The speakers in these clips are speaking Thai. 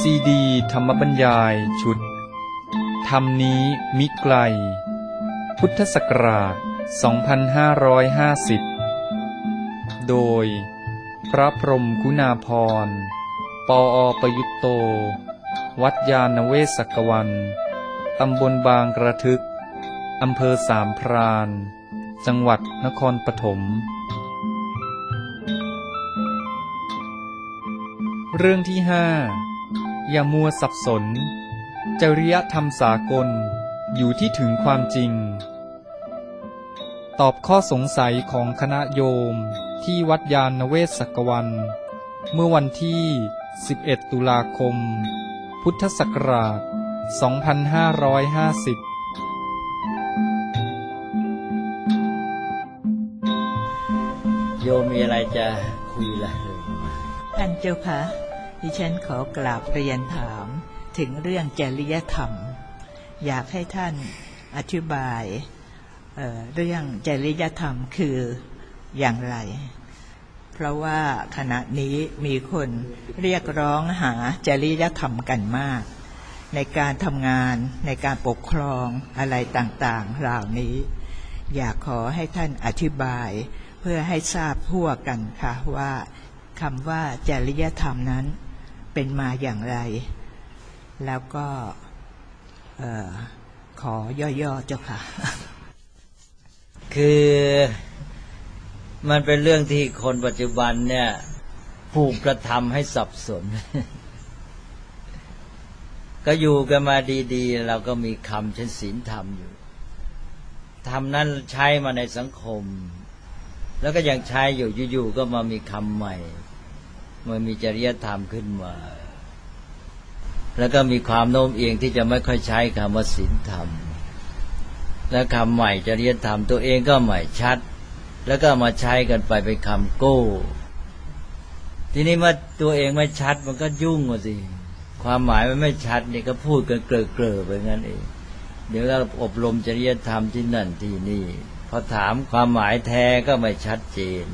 ซีดีธรรมบรรยายชุดธรรมนี้มิไกลพุทธศักราช 2550 โดยพระพรหมคุณาภรณ์ ปอ.ประยุตโต วัดยาณเวศกวัน ตำบลบางกระทึก อำเภอสามพราน จังหวัดนครปฐม เรื่องที่ 5 อย่ามัวสับสน จริยธรรมสากลอยู่ที่ถึงความจริง ตอบข้อสงสัยของคณะโยมที่วัดยาณเวศกวัน เมื่อวันที่ 11 ตุลาคม พุทธศักราช 2550 โยมมีอะไรจะคุยล่ะท่านเจ้าคะดิฉันขอกราบเรียนถามถึงเรื่องจริยธรรมอยากให้ท่านอธิบายเรื่องจริยธรรมคืออย่างไรเพราะว่าขณะนี้มีคนเรียกร้องหาจริยธรรมกันมากในการทำงานในการปกครองอะไรต่างๆเหล่านี้อยากขอให้ท่านอธิบายเพื่อให้ทราบทั่วกันค่ะว่าคำว่าจริยธรรมนั้นเป็นมาอย่างไรแล้วก็ขอย่อๆเจ้าค่ะคือมันเป็นเรื่องที่คนปัจจุบันเนี่ยผูกกระทำให้สับสน ก็อยู่กันมาดีๆเราก็มีคำเช่นศีลธรรมอยู่ธรรมนั้นใช้มาในสังคมแล้วก็ยังใช้อยู่ๆก็มามีคำใหม่มันมีจริยธรรมขึ้นมาแล้วก็มีความโน้มเอียงที่จะไม่ค่อยใช้คำว่าศีลธรรมและคำใหม่จริยธรรมตัวเองก็ใหม่ชัดแล้วก็มาใช้กันไปเป็นคำโก้ทีนี้เมื่อตัวเองไม่ชัดมันก็ยุ่งสิความหมายมันไม่ชัดนี่ก็พูดกันเกลอๆไปงั้นเองเดี๋ยวก็อบรมจริยธรรมที่นั่นที่นี่พอถามความหมายแท้ก็ไม่ชัดเจน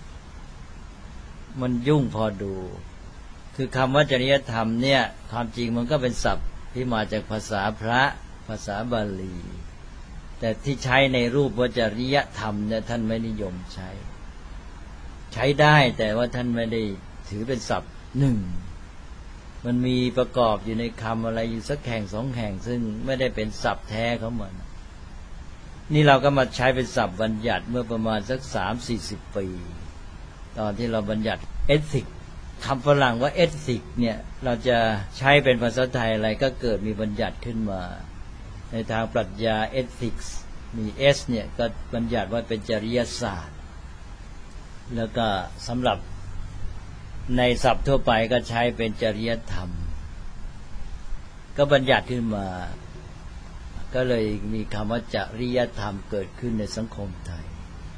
มันยุ่งพอดูคือคำว่าจริยธรรมเนี่ยความจริงมันก็เป็นศัพท์ที่มาจากภาษาพระภาษาบาลีแต่ที่ใช้ในรูปว่าจริยธรรมเนี่ยท่านไม่นิยมใช้ได้แต่ว่าท่านไม่ได้ถือเป็นศัพท์หนึ่งมันมีประกอบอยู่ในคำอะไรอยู่สักแห่งสองแห่งซึ่งไม่ได้เป็นศัพท์แท้ของมันนี่เราก็มาใช้เป็นศัพท์บัญญัติเมื่อประมาณสัก 30-40 ปีตอนที่เราบัญญัติเอทิกคำฝรั่งว่าเอทิกเนี่ยเราจะใช้เป็นภาษาไทยอะไรก็เกิดมีบัญญัติขึ้นมาในทางปรัชญาเอทิกส์มีเอสเนี่ยก็บัญญัติว่าเป็นจริยศาสตร์แล้วก็สำหรับในศัพท์ทั่วไปก็ใช้เป็นจริยธรรมก็บัญญัติขึ้นมาก็เลยมีคำว่าจริยธรรมเกิดขึ้นในสังคมไทย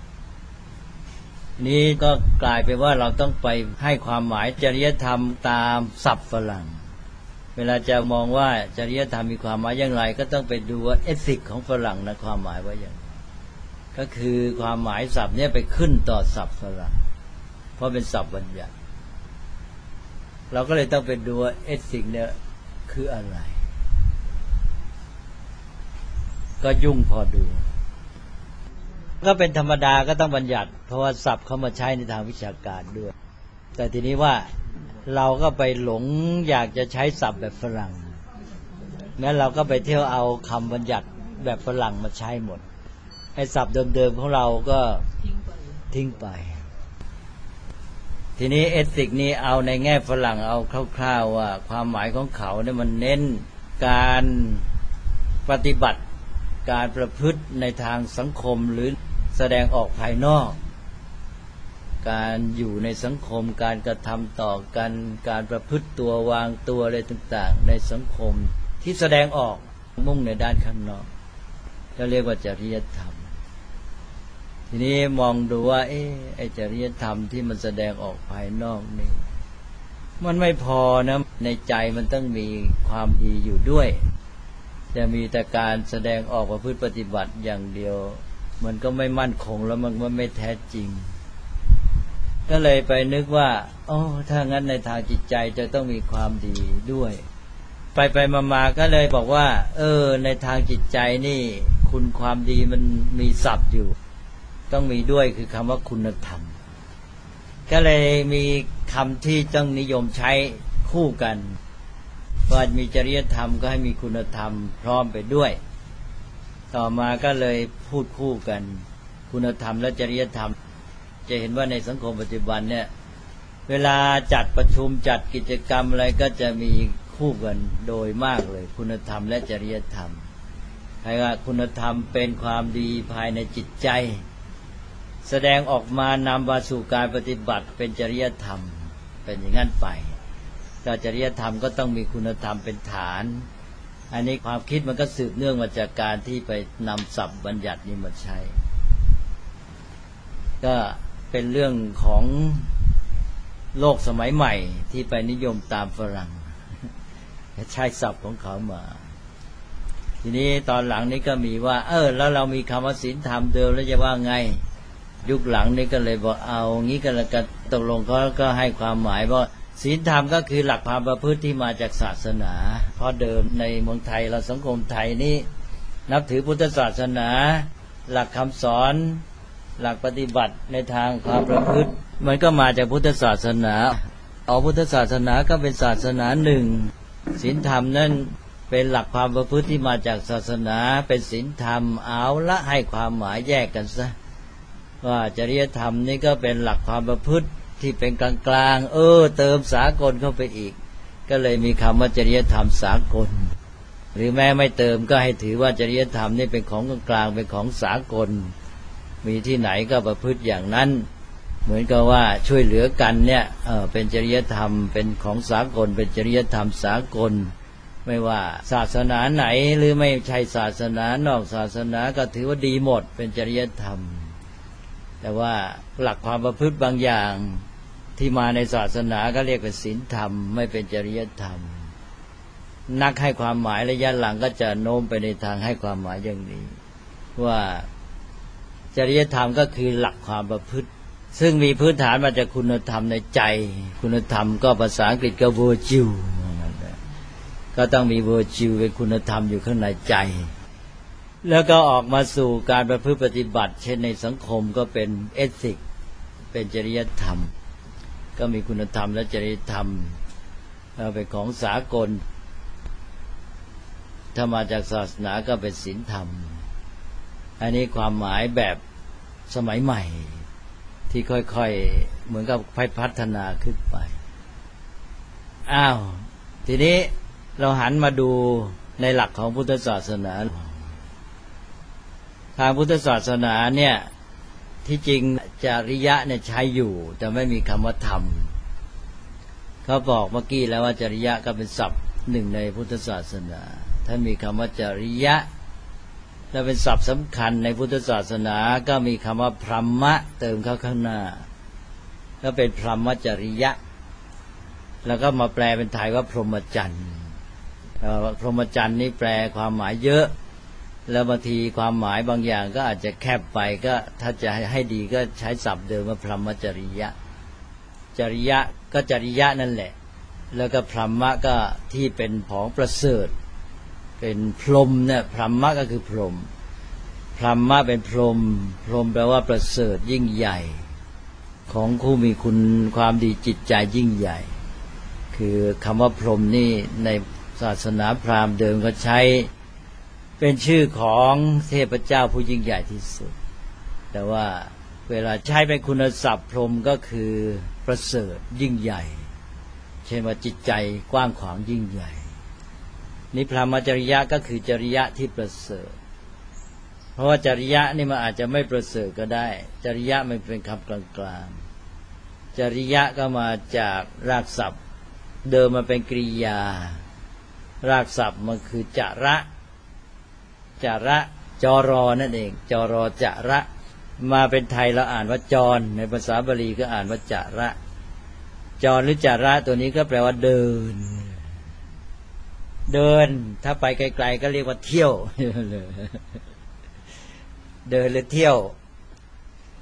นี้ก็กลายเป็นว่าเราต้องไปให้ความหมายจริยธรรมตามศัพท์ฝรั่งเวลาจะมองว่าจริยธรรมมีความหมายอย่างไรก็ต้องไปดูว่าเอทิกของฝรั่งนะความหมายว่าอย่างไรก็คือความหมายศัพท์นี้ไปขึ้นต่อศัพท์ฝรั่งเพราะเป็นศัพท์บัญญัติเราก็เลยต้องไปดูว่าเอทิกเนี่ยคืออะไรก็ยุ่งพอดูก็เป็นธรรมดาก็ต้องบัญญัติเพราะว่าศัพท์เขามาใช้ในทางวิชาการด้วยแต่ทีนี้ว่าเราก็ไปหลงอยากจะใช้ศัพท์แบบฝรั่งงั้นเราก็ไปเที่ยวเอาคำบัญญัติแบบฝรั่งมาใช้หมดไอ้ศัพท์เดิมๆของเราก็ทิ้งไปทีนี้เอทิกนี้เอาในแง่ฝรั่งเอาคร่าวๆว่าความหมายของเขาเนี่ยมันเน้นการปฏิบัติการประพฤติในทางสังคมหรือแสดงออกภายนอกการอยู่ในสังคมการกระทำต่อกันการประพฤติตัววางตัวอะไรต่างๆในสังคมที่แสดงออกมุ่งในด้านข้างนอกก็เรียกว่าจริยธรรมทีนี้มองดูว่าไอ้จริยธรรมที่มันแสดงออกภายนอกนี่มันไม่พอนะในใจมันต้องมีความดีอยู่ด้วยจะมีแต่การแสดงออกประพฤติปฏิบัติอย่างเดียวมันก็ไม่มั่นคงแล้วมันไม่แท้จริงก็เลยไปนึกว่าโอ้ถ้างั้นในทางจิตใจจะต้องมีความดีด้วยไปมาก็เลยบอกว่าในทางจิตใจนี่คุณความดีมันมีศัพท์อยู่ต้องมีด้วยคือคำว่าคุณธรรมก็เลยมีคำที่ต้องนิยมใช้คู่กันว่ามีจริยธรรมก็ให้มีคุณธรรมพร้อมไปด้วยต่อมาก็เลยพูดคู่กันคุณธรรมและจริยธรรมจะเห็นว่าในสังคมปัจจุบันเนี่ยเวลาจัดประชุมจัดกิจกรรมอะไรก็จะมีคู่กันโดยมากเลยคุณธรรมและจริยธรรมใครว่าคุณธรรมเป็นความดีภายในจิตใจแสดงออกมานำมาสู่การปฏิบัติเป็นจริยธรรมเป็นอย่างนั้นไปแต่จริยธรรมก็ต้องมีคุณธรรมเป็นฐานอันนี้ความคิดมันก็สืบเนื่องมาจากการที่ไปนำศัพท์บัญญัตินี้มาใช้ก็เป็นเรื่องของโลกสมัยใหม่ที่ไปนิยมตามฝรั่งใช้ศัพท์ของเขามาทีนี้ตอนหลังนี้ก็มีว่าแล้วเรามีคำว่าศีลธรรมเดิมแล้วจะว่าไงยุคหลังนี้ก็เลยบอกเอางี้ก็แล้วกันตกลงเขาก็ให้ความหมายว่าศีลธรรมก็คือหลักความประพฤติที่มาจากศาสนาเพราะเดิมในเมืองไทยเราสังคมไทยนี่นับถือพุทธศาสนาหลักคำสอนหลักปฏิบัติในทางความประพฤติมันก็มาจากพุทธศาสนาพุทธศาสนาก็เป็นศาสนาหนึ่งศีลธรรมนั้นเป็นหลักความประพฤติที่มาจากศาสนาเป็นศีลธรรมเอาละให้ความหมายแยกกันซะว่าจริยธรรมนี่ก็เป็นหลักความประพฤติที่เป็นกลางๆเติมสากลเข้าไปอีกก็เลยมีคำว่าจริยธรรมสากลหรือแม้ไม่เติมก็ให้ถือว่าจริยธรรมนี่เป็นของกลางๆเป็นของสากลมีที่ไหนก็ประพฤติอย่างนั้นเหมือนกับว่าช่วยเหลือกันเนี่ยเป็นจริยธรรมเป็นของสากลเป็นจริยธรรมสากลไม่ว่าศาสนาไหนหรือไม่ใช่ศาสนานอกศาสนาก็ถือว่าดีหมดเป็นจริยธรรมแต่ว่าหลักความประพฤติบางอย่างที่มาในศาสนาก็เรียกเป็นศีลธรรมไม่เป็นจริยธรรมนักให้ความหมายระยะหลังก็จะโน้มไปในทางให้ความหมายอย่างนี้ว่าจริยธรรมก็คือหลักความประพฤติซึ่งมีพื้นฐานมาจากคุณธรรมในใจคุณธรรมก็ภาษาอังกฤษก็ virtue ก็ต้องมี virtue เป็นคุณธรรมอยู่ข้างในใจแล้วก็ออกมาสู่การประพฤติปฏิบัติเช่นในสังคมก็เป็น ethics เป็นจริยธรรมก็มีคุณธรรมและจริยธรรมเป็นของสากลถ้ามาจากศาสนาก็เป็นศีลธรรมอันนี้ความหมายแบบสมัยใหม่ที่ค่อยๆเหมือนกับพัฒนาขึ้นไปทีนี้เราหันมาดูในหลักของพุทธศาสนาทางพุทธศาสนาเนี่ยที่จริงจริยะเนี่ยใช้อยู่แต่ไม่มีคำว่าธรรมเขาบอกเมื่อกี้แล้วว่าจริยะก็เป็นศัพท์หนึ่งในพุทธศาสนาท่านมีคำว่าจริยะและเป็นศัพท์สำคัญในพุทธศาสนาก็มีคำว่าพรหมะเติมเข้าข้างหน้าก็เป็นพรหมจริยะแล้วก็มาแปลเป็นไทยว่าพรหมจรรย์พรหมจรรย์นี่แปลความหมายเยอะแล้วบางทีความหมายบางอย่างก็อาจจะแคบไปก็ถ้าจะให้ดีก็ใช้ศัพท์เดิมว่าพรหมจริยะจริยะก็จริยะนั่นแหละแล้วก็พรหมะก็ที่เป็นของประเสริฐเป็นพรหมเนี่ยพรหมะก็คือพรหมพรหมะเป็นพรหมพรหมแปลว่าประเสริฐยิ่งใหญ่ของผู้มีคุณความดีจิตใจยิ่งใหญ่คือคำว่าพรหมนี่ในศาสนาพราหมณ์เดิมก็ใช้เป็นชื่อของเทพเจ้าผู้ยิ่งใหญ่ที่สุดแต่ว่าเวลาใช้เป็นคุณศัพท์พรหมก็คือประเสริฐยิ่งใหญ่เช่นว่าจิตใจกว้างขวางยิ่งใหญ่นี่พรหมจริยะก็คือจริยะที่ประเสริฐเพราะว่าจริยะนี่มันอาจจะไม่ประเสริฐก็ได้จริยะมันเป็นคำกลางๆจริยะก็มาจากรากศัพท์เดิมมันเป็นกริยารากศัพท์มันคือจระจระจรนั่นเองจรจระมาเป็นไทยเราอ่านว่าจรในภาษาบาลีก็อ่านว่าจระจรหรือจระตัวนี้ก็แปลว่าเดินถ้าไปไกลๆก็เรียกว่าเที่ยวเดินหรือเที่ยว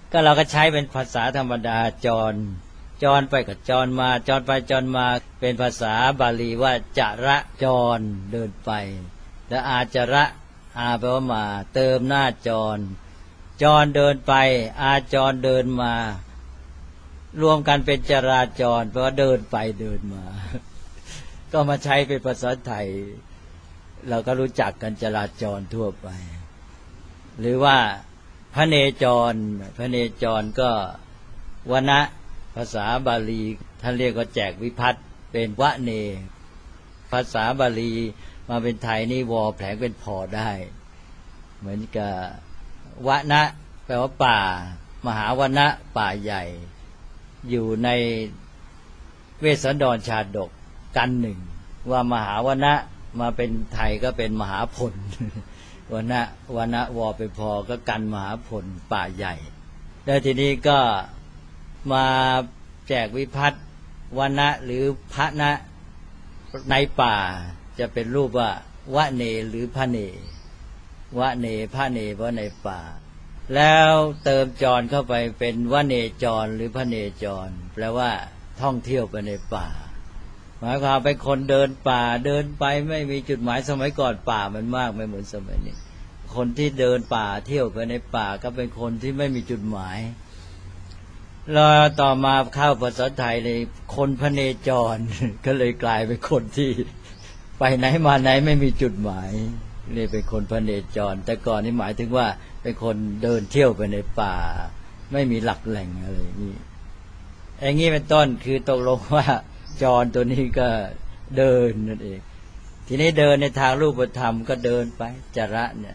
ก็เราก็ใช้เป็นภาษาธรรมดาจรไปกับจรมาจรไปจรมาเป็นภาษาบาลีว่าจระจรเดินไปแล้วอาจระอาแปลว่ามาเติมหน้าจรเดินไปอาจรเดินมารวมกันเป็นจราจรแปลว่าเดินไปเดินมา ก็มาใช้เป็นภาษาไทยเราก็รู้จักกันจราจรทั่วไปหรือว่าพระเนจรก็วนะภาษาบาลีท่านเรียกว่าแจกวิภัตเป็นวะเนภาษาบาลีมาเป็นไทยนี่วอแผลงเป็นพอได้เหมือนกับวะนะแปลว่าป่ามหาวนะป่าใหญ่อยู่ในเวสสันดรชาดกกันหนึ่งว่ามหาวนะมาเป็นไทยก็เป็นมหาพลวนะวอไปพอก็กันมหาพลป่าใหญ่แล้วทีนี้ก็มาแจกวิภัตวนะหรือพระนะในป่าจะเป็นรูปว่าวะเนหรือพระเนวะเนพระเนเพราะในป่าแล้วเติมจรเข้าไปเป็นวะเนจรหรือพระเนจรแปลว่าท่องเที่ยวไปในป่าหมายความเป็นคนเดินป่าเดินไปไม่มีจุดหมายสมัยก่อนป่ามันมากไม่เหมือนสมัยนี้คนที่เดินป่าเที่ยวไปในป่าก็เป็นคนที่ไม่มีจุดหมายแล้วต่อมาเข้าภาษาไทยเลยคนพเนจร ก็เลยกลายเป็นคนที่ไปไหนมาไหนไม่มีจุดหมายนี่เป็นคนพเนจรแต่ก่อนนี่หมายถึงว่าเป็นคนเดินเที่ยวไปในป่าไม่มีหลักแหล่งอะไรนี่อย่างนี้เป็นต้นคือตกลงว่าจรตัวนี้ก็เดินนั่นเองทีนี้เดินในทางรูปธรรมก็เดินไปจระเนี่ย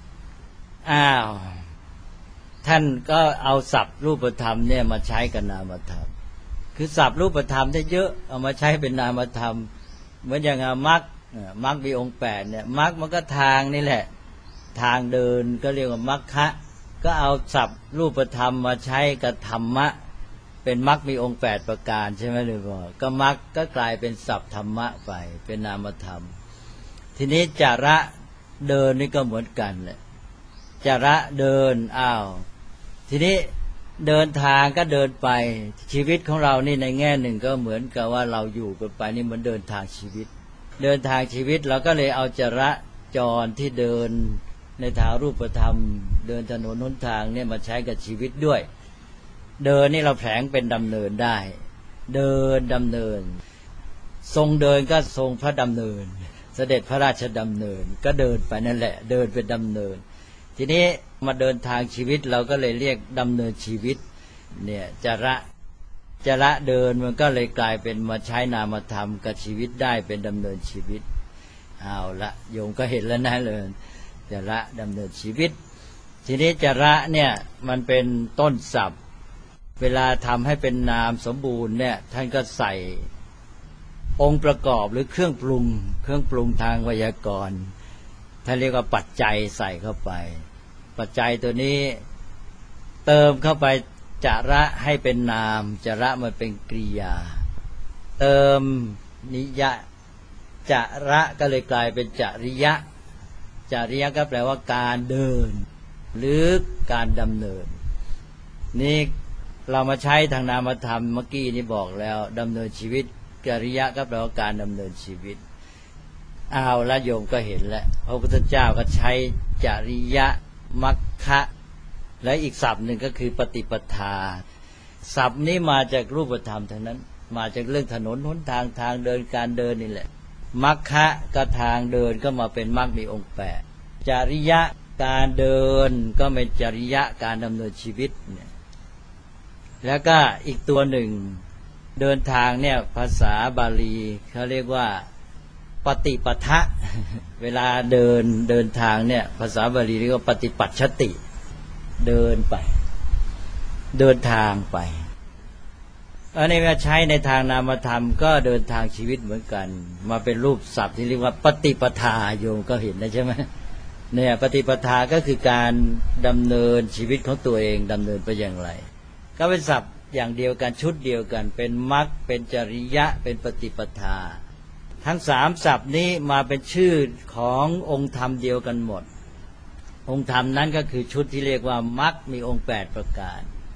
ท่านก็เอาศัพท์รูปธรรมเนี่ยมาใช้กับนามธรรมคือศัพท์รูปธรรมได้เยอะเอามาใช้เป็นนามธรรมเหมือนอย่างมรรคมีองค์8เนี่ยมรรคมันก็ทางนี่แหละทางเดินก็เรียกว่ามรรคะก็เอาศัพท์รูปธรรมมาใช้กับธรรมะเป็นมรรคมีองค์8ประการใช่ไหมหรือเปล่าก็มรรคก็กลายเป็นศัพท์ธรรมะไปเป็นนามธรรมทีนี้จระเดินนี่ก็เหมือนกันแหละจระเดินทีนี้เดินทางก็เดินไปชีวิตของเรานี่ในแง่หนึ่งก็เหมือนกับว่าเราอยู่กันไปนี่เหมือนเดินทางชีวิตเราก็เลยเอาจระจรที่เดินในทางรูปธรรมเดินถนนหนทางเนี่ยมาใช้กับชีวิตด้วยเดินนี่เราแผลงเป็นดำเนินได้เดินดำเนินทรงเดินก็ทรงพระดำเนินเสด็จพระราชดำเนินก็เดินไปนั่นแหละเดินเป็นดำเนินทีนี้มาเดินทางชีวิตเราก็เลยเรียกดำเนินชีวิตเนี่ยจระเดินมันก็เลยกลายเป็นมาใช้นามธรรมกับชีวิตได้เป็นดำเนินชีวิตเอาละโยมก็เห็นแล้วนะเลยจระดำเนินชีวิตทีนี้จระเนี่ยมันเป็นต้นศัพท์เวลาทำให้เป็นนามสมบูรณ์เนี่ยท่านก็ใส่องค์ประกอบหรือเครื่องปรุงทางไวยากรณ์ท่านเรียกว่าปัจจัยใส่เข้าไปปัจจัยตัวนี้เติมเข้าไปจระให้เป็นนามจระมันเป็นกริยาเติมนิยะจระก็เลยกลายเป็นจริยะก็แปลว่าการเดินหรือการดำเนินนี่เรามาใช้ทางนามธรรมเมื่อกี้นี้บอกแล้วดำเนินชีวิตจริยะก็แปลว่าการดำเนินชีวิตละโยมก็เห็นแล้วพระพุทธเจ้าก็ใช้จริยะมัคคะและอีกศัพท์หนึ่งก็คือปฏิปทาศัพท์นี้มาจากรูปธรรมทั้งนั้นมาจากเรื่องถนนหนทางเดินการเดินนี่แหละมัคคะก็ทางเดินก็มาเป็นมรรคมีองค์8จริยะการเดินก็เป็นจริยะการดำเนินชีวิตเนี่ยแล้วก็อีกตัวหนึ่งเดินทางเนี่ยภาษาบาลีเขาเรียกว่าปฏิปทะเวลาเดินทางเนี่ยภาษาบาลีเรียกว่าปฏิปัชชติเดินไปเดินทางไปอันนี้มาใช้ในทางนามธรรมก็เดินทางชีวิตเหมือนกันมาเป็นรูปศัพท์ที่เรียกว่าปฏิปทาโยมก็เห็นนะใช่ไหมเนี่ยปฏิปทาก็คือการดำเนินชีวิตของตัวเองดำเนินไปอย่างไรก็เป็นศัพท์อย่างเดียวกันชุดเดียวกันเป็นมรรคเป็นจริยะเป็นปฏิปทาทั้ง3ศัพท์นี้มาเป็นชื่อขององค์ธรรมเดียวกันหมดองค์ธรรมนั้นก็คือชุดที่เรียกว่ามรรคมีองค์8ประการ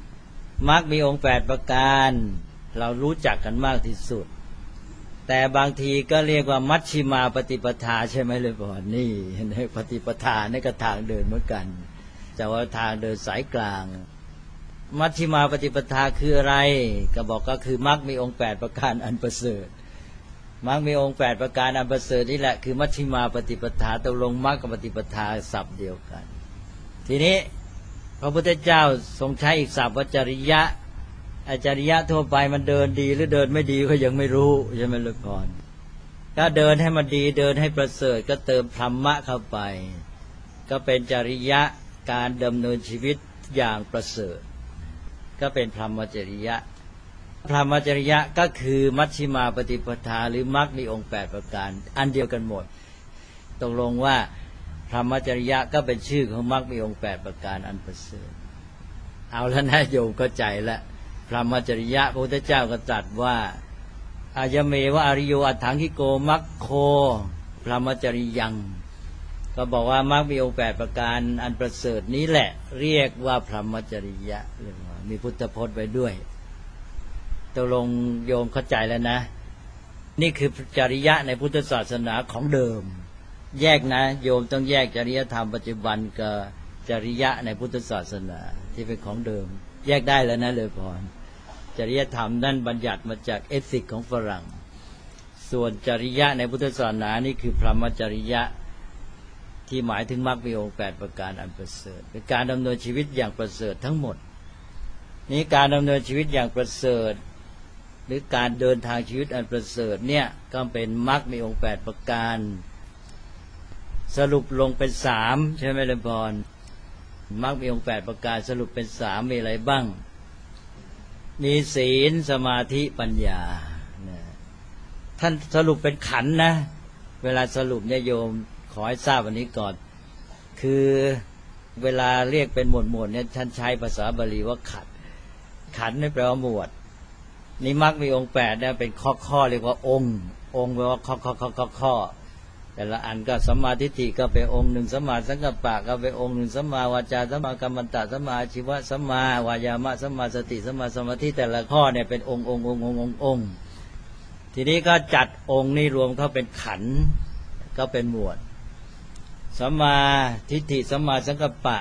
มรรคมีองค์8ประการเรารู้จักกันมากที่สุดแต่บางทีก็เรียกว่ามัชฌิมาปฏิปทาใช่ไหมเลยบ่นี่ในปฏิปทาในก็ทางเดินเหมือนกันแต่ว่าทางเดินสายกลางมัชฌิมาปฏิปทาคืออะไรก็บอกก็คือมรรคมีองค์8ประการอันประเสริฐมรรคมีองค์8ประการอันประเสริฐนี่แหละคือมัชฌิมาปฏิปทาตกลงมรรคกับปฏิปทาศัพท์เดียวกันทีนี้พระพุทธเจ้าทรงใช้อีกศัพท์ว่าจริยะจริยะทั่วไปมันเดินดีหรือเดินไม่ดีก็ยังไม่รู้ใช่ไหมลูกพรถ้าเดินให้มันดีเดินให้ประเสริฐก็เติมธรรมะเข้าไปก็เป็นจริยะการดำเนินชีวิตอย่างประเสริฐก็เป็นพรหมจริยะพรหมจริยะก็คือมัชฌิมาปฏิปทาหรือมรรคมีองค์8ประการอันเดียวกันหมดตกลงว่าพรหมจริยะก็เป็นชื่อของมรรคมีองค์8ประการอันประเสริฐเอาแล้วนะโยมเข้าใจแล้วพรหมจริยะพระพุทธเจ้าก็ตรัสว่าอายเมวะอริโยอัฏฐังคิโกมัคโคพรหมจริยังก็บอกว่ามรรคมีองค์8ประการอันประเสริฐนี้แหละเรียกว่าพรหมจริยะมีพุทธพจน์ไว้ด้วยตกลงโยมเข้าใจแล้วนะนี่คือจริยะในพุทธศาสนาของเดิมแยกนะโยมต้องแยกจริยธรรมปัจจุบันกับจริยะในพุทธศาสนาที่เป็นของเดิมแยกได้แล้วนะเลยพรจริยธรรมนั่นบัญญัติมาจากเอธิกของฝรั่งส่วนจริยะในพุทธศาสนานี่คือพรหมจริยะที่หมายถึงมรรคมีองค์8ประการอันประเสริฐเป็นการดำเนินชีวิตอย่างประเสริฐทั้งหมดนี้การดำเนินชีวิตอย่างประเสริฐหรือการเดินทางชีวิตอันประเสริฐเนี่ยก็เป็นมรรคมีองค์8ประการสรุปลงเป็น3ใช่ไหมล่ะพรมรรคมีองค์8ประการสรุปเป็น3มีอะไรบ้างมีศีลสมาธิปัญญาท่านสรุปเป็นขันธ์นะเวลาสรุปเนี่ยโยมขอให้ทราบวันนี้ก่อนคือเวลาเรียกเป็นหมวดเนี่ยท่านใช้ภาษาบาลีว่าขันธ์ขันธ์นี่แปลว่าหมวดนี่มรรคมีองค์8เนี่ยเป็นข้อเรียกว่าองค์แปลว่าข้อแต่ละอันก็สัมมาทิฏฐิก็เป็นองค์หนึ่งสัมมาสังกัปปะก็เป็นองค์หนึ่งสัมมาวาจาสัมมากัมมันตะสัมมาอาชีวะสัมมาวายามะสัมมาสติสัมมาสมาธิแต่ละข้อเนี่ยเป็นองค์ทีนี้ก็จัดองค์นี่รวมเข้าเป็นขันธ์ก็เป็นหมวดสัมมาทิฏฐิสัมมาสังกัปปะ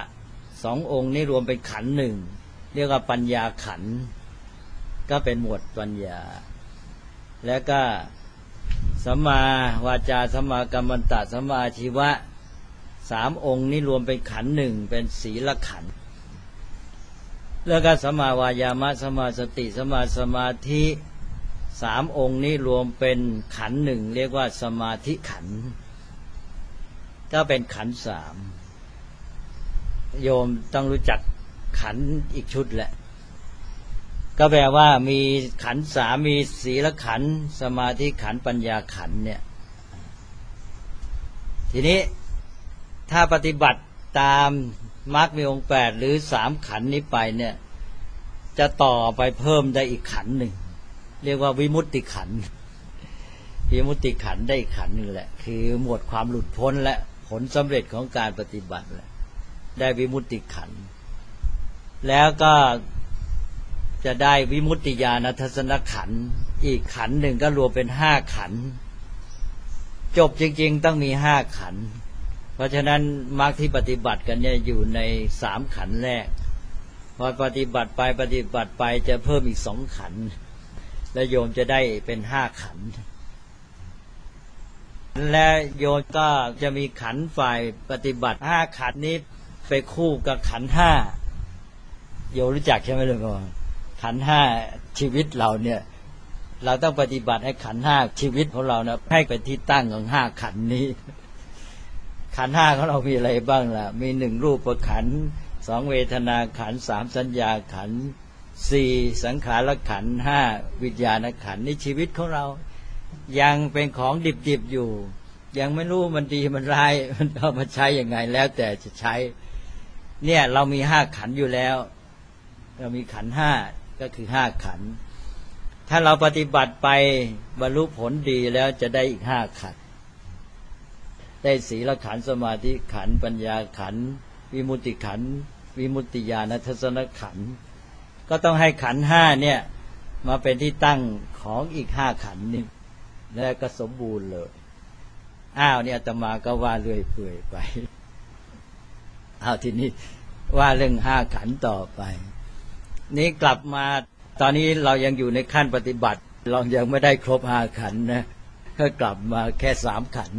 2องค์นี่รวมเป็นขันธ์หนึ่งเรียกว่าปัญญาขันธ์ก็เป็นหมวดปัญญาแล้วก็สัมมาวาจาสัมมากัมมันตะสัมมาอาชีวะ3องค์นี้รวมเป็นขันธ์หนึ่งเป็นศีลขันธ์แล้วก็สัมมาวายามะสัมมาสติสัมมาสมาธิ3องค์นี้รวมเป็นขันธ์หนึ่งเรียกว่าสมาธิขันธ์ก็เป็นขันธ์3โยมต้องรู้จักขันธ์อีกชุดแหละก็แปลว่ามีขันธ์3มีศีลขันธ์สมาธิขันธ์ปัญญาขันธ์เนี่ยทีนี้ถ้าปฏิบัติตามมรรคมีองค์8หรือ3ขันธ์นี้ไปเนี่ยจะต่อไปเพิ่มได้อีกขันธ์หนึ่งเรียกว่าวิมุตติขันธ์วิมุตติขันธ์ได้อีกขันธ์นึงแหละคือหมวดความหลุดพ้นและผลสำเร็จของการปฏิบัติแหละได้วิมุตติขันธ์แล้วก็จะได้วิมุตติญาณทัศนขันธ์อีกขันธ์หนึ่งก็รวมเป็น5ขันธ์จบจริงๆต้องมี5ขันธ์เพราะฉะนั้นมรรคที่ปฏิบัติกันเนี่ยอยู่ใน3ขันธ์แรกพอปฏิบัติไปจะเพิ่มอีก2ขันธ์และโยมจะได้เป็น5ขันธ์และโยมก็จะมีขันธ์ฝ่ายปฏิบัติ5ขันธ์นี้ไปคู่กับขันธ์5โยมรู้จักใช่ไหมล่ะพ่อขันธ์5ชีวิตเราเนี่ยเราต้องปฏิบัติให้ขันธ์5ชีวิตของเรานะให้เป็นที่ตั้งของ5ขันธ์นี้ขันธ์5ของเรามีอะไรบ้างล่ะมี1รูปขันธ์2เวทนาขันธ์3สัญญาขันธ์4สังขารขันธ์5วิญญาณขันธ์นี่ชีวิตของเรายังเป็นของดิบๆอยู่ยังไม่รู้มันดีมันร้ายมันเอามาใช้ยังไงแล้วแต่จะใช้เนี่ยเรามี5ขันธ์อยู่แล้วเรามีขันธ์5ก็คือ5ขันธ์ถ้าเราปฏิบัติไปบรรลุผลดีแล้วจะได้อีก5ขันธ์ได้ศีลขันธ์สมาธิขันธ์ปัญญาขันธ์วิมุตติขันธ์วิมุตติญาณทัศนขันธ์ก็ต้องให้ขันธ์ห้าเนี่ยมาเป็นที่ตั้งของอีก5ขันธ์นี่แล้วก็สมบูรณ์เลยเนี่ยอาตมาก็ว่าเรื่อยเปื่อยไปทีนี้ว่าเรื่อง5ขันธ์ต่อไปนี้กลับมาตอนนี้เรายังอยู่ในขั้นปฏิบัติเรายังไม่ได้ครบ5ขันธ์นะก็กลับมาแค่3ขันธ์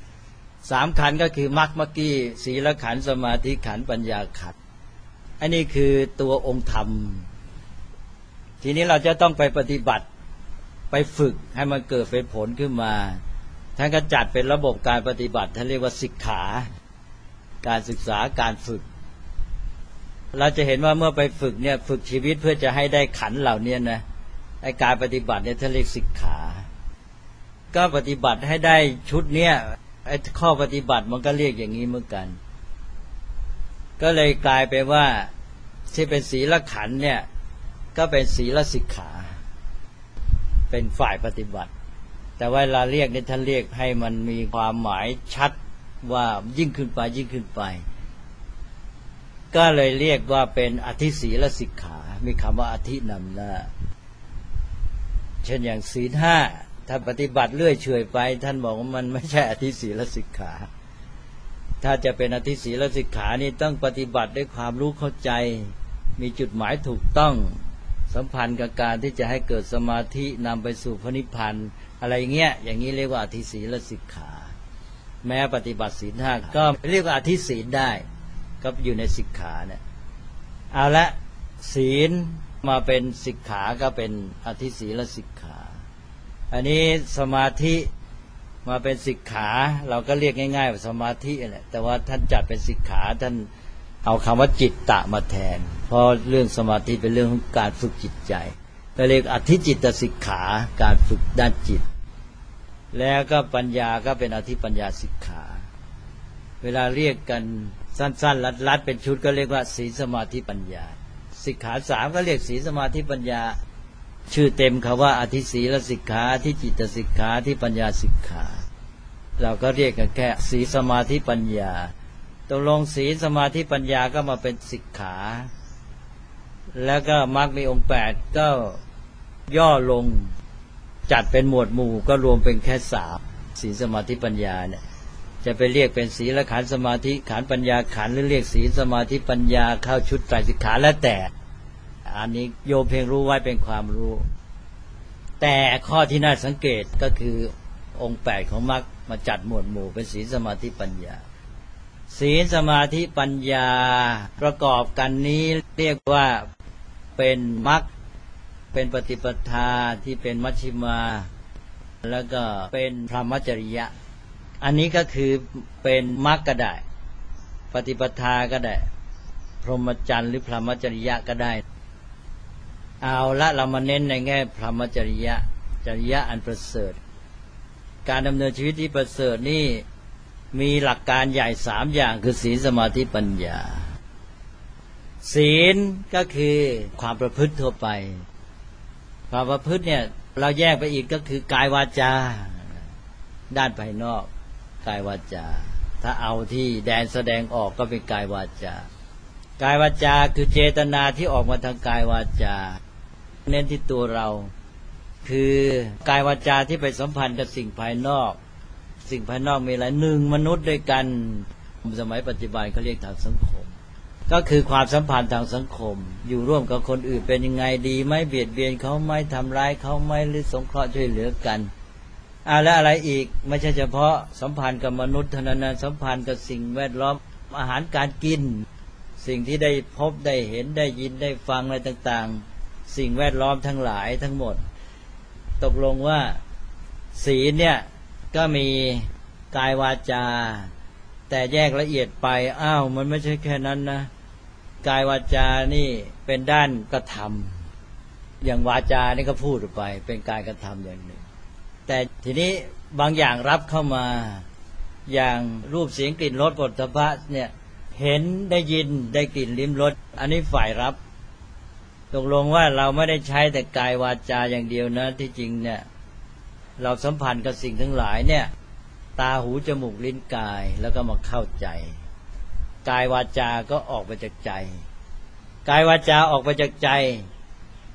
3ขันธ์ก็คือมรรคเมื่อกี้ศีลขันธ์สมาธิขันธ์ปัญญาขันธ์อันนี้คือตัวองค์ธรรมทีนี้เราจะต้องไปปฏิบัติไปฝึกให้มันเกิดเป็นผลขึ้นมาท่านก็จัดเป็นระบบการปฏิบัติท่านเรียกว่าสิกขาการศึกษาการฝึกเราจะเห็นว่าเมื่อไปฝึกเนี่ยฝึกชีวิตเพื่อจะให้ได้ขันธ์เหล่านี้นะไอ้การปฏิบัติเนี่ยท่านเรียกสิกขาก็ปฏิบัติให้ได้ชุดเนี้ยไอ้ข้อปฏิบัติมันก็เรียกอย่างนี้เหมือนกันก็เลยกลายไปว่าที่เป็นศีลขันธ์เนี่ยก็เป็นศีลสิกขาเป็นฝ่ายปฏิบัติแต่เวลาเรียกเนี่ยท่านเรียกให้มันมีความหมายชัดว่ายิ่งขึ้นไปยิ่งขึ้นไปก็เลยเรียกว่าเป็นอธิศีลสิกขามีคำว่าอธินำหน้าเช่นอย่างศีล5ถ้าปฏิบัติเลื่อยเฉยไปท่านบอกว่ามันไม่ใช่อธิศีลสิกขาถ้าจะเป็นอธิศีลสิกขานี่ต้องปฏิบัติด้วยความรู้เข้าใจมีจุดหมายถูกต้องสัมพันธ์กับการที่จะให้เกิดสมาธินำไปสู่พระนิพพานอะไรเงี้ยอย่างนี้เรียกว่าอธิศีลสิกขาแม้ปฏิบัติศีล5ก็เรียกว่าอธิศีลได้ก็อยู่ในสิกขาเนี่ยเอาละศีลมาเป็นสิกขาก็เป็นอธิศีลสิกขาอันนี้สมาธิมาเป็นสิกขาเราก็เรียกง่ายๆว่าสมาธิแหละแต่ว่าท่านจัดเป็นสิกขาท่านเอาคำว่าจิตตะมาแทนเพราะเรื่องสมาธิเป็นเรื่องของการฝึกจิตใจก็เรียกอธิจิตสิกขาการฝึกด้านจิตแล้วก็ปัญญาก็เป็นอธิปัญญาสิกขาเวลาเรียกกันสั้นๆลัดๆเป็นชุดก็เรียกว่าศีลสมาธิปัญญาสิกขา3ก็เรียกศีลสมาธิปัญญาชื่อเต็มคำว่าอธิศีลสิกขาอธิจิตสิกขาอธิปัญญาสิกขาเราก็เรียกกันแค่ศีลสมาธิปัญญาตกลงศีลสมาธิปัญญาก็มาเป็นสิกขาแล้วก็มรรคมีองค์8ก็ย่อลงจัดเป็นหมวดหมู่ก็รวมเป็นแค่3ศีลสมาธิปัญญาเนี่ยจะไปเรียกเป็นศีลขันธ์สมาธิขันธ์ปัญญาขันธ์หรือเรียกศีลสมาธิปัญญาเข้าชุดไตรสิกขาแล้วแต่อันนี้โยมเพียงรู้ไว้เป็นความรู้แต่ข้อที่น่าสังเกตก็คือองค์8ของมรรคมาจัดหมวดหมู่เป็นศีลสมาธิปัญญาศีลสมาธิปัญญาประกอบกันนี้เรียกว่าเป็นมรรคเป็นปฏิปทาที่เป็นมัชฌิมาแล้วก็เป็นพรหมจริยะอันนี้ก็คือเป็นมรรคก็ได้ปฏิปทาก็ได้พรหมจรรย์หรือพรหมจริยะก็ได้เอาละเรามาเน้นในแง่พรหมจริยะจริยะอันประเสริฐการดำเนินชีวิตที่ประเสริฐนี่มีหลักการใหญ่3อย่างคือศีลสมาธิปัญญาศีลก็คือความประพฤติทั่วไปความประพฤติเนี่ยเราแยกไปอีกก็คือกายวาจาด้านภายนอกกายวาจาถ้าเอาที่แดนแสดงออกก็เป็นกายวาจากายวาจาคือเจตนาที่ออกมาทางกายวาจาเน้นที่ตัวเราคือกายวาจาที่ไปสัมพันธ์กับสิ่งภายนอกสิ่งภายนอกมีอะไร1มนุษย์ด้วยกันสมัยปัจจุบันเขาเรียกทางสังคมก็คือความสัมพันธ์ทางสังคมอยู่ร่วมกับคนอื่นเป็นยังไงดีไหมเบียดเบียนเขาไหมทำร้ายเขาไหมหรือสงเคราะห์ช่วยเหลือกันแล้วอะไรอีกไม่ใช่เฉพาะสัมพันธ์กับมนุษย์เท่านั้นสัมพันธ์กับสิ่งแวดล้อมอาหารการกินสิ่งที่ได้พบได้เห็นได้ยินได้ฟังอะไรต่างๆสิ่งแวดล้อมทั้งหลายทั้งหมดตกลงว่าศีลเนี่ยก็มีกายวาจาแต่แยกละเอียดไปมันไม่ใช่แค่นั้นนะกายวาจานี่เป็นด้านกระทำอย่างวาจานี่ก็พูดออกไปเป็นการกระทำอย่างหนึ่งแต่ทีนี้บางอย่างรับเข้ามาอย่างรูปเสียงกลิ่นรสโผฏฐัพพะเนี่ยเห็นได้ยินได้กลิ่นลิ้มรสอันนี้ฝ่ายรับตกลงว่าเราไม่ได้ใช้แต่กายวาจาอย่างเดียวนะที่จริงเนี่ยเราสัมพันธ์กับสิ่งทั้งหลายเนี่ยตาหูจมูกลิ้นกายแล้วก็มาเข้าใจกายวาจาก็ออกไปจากใจกายวาจาออกไปจากใจ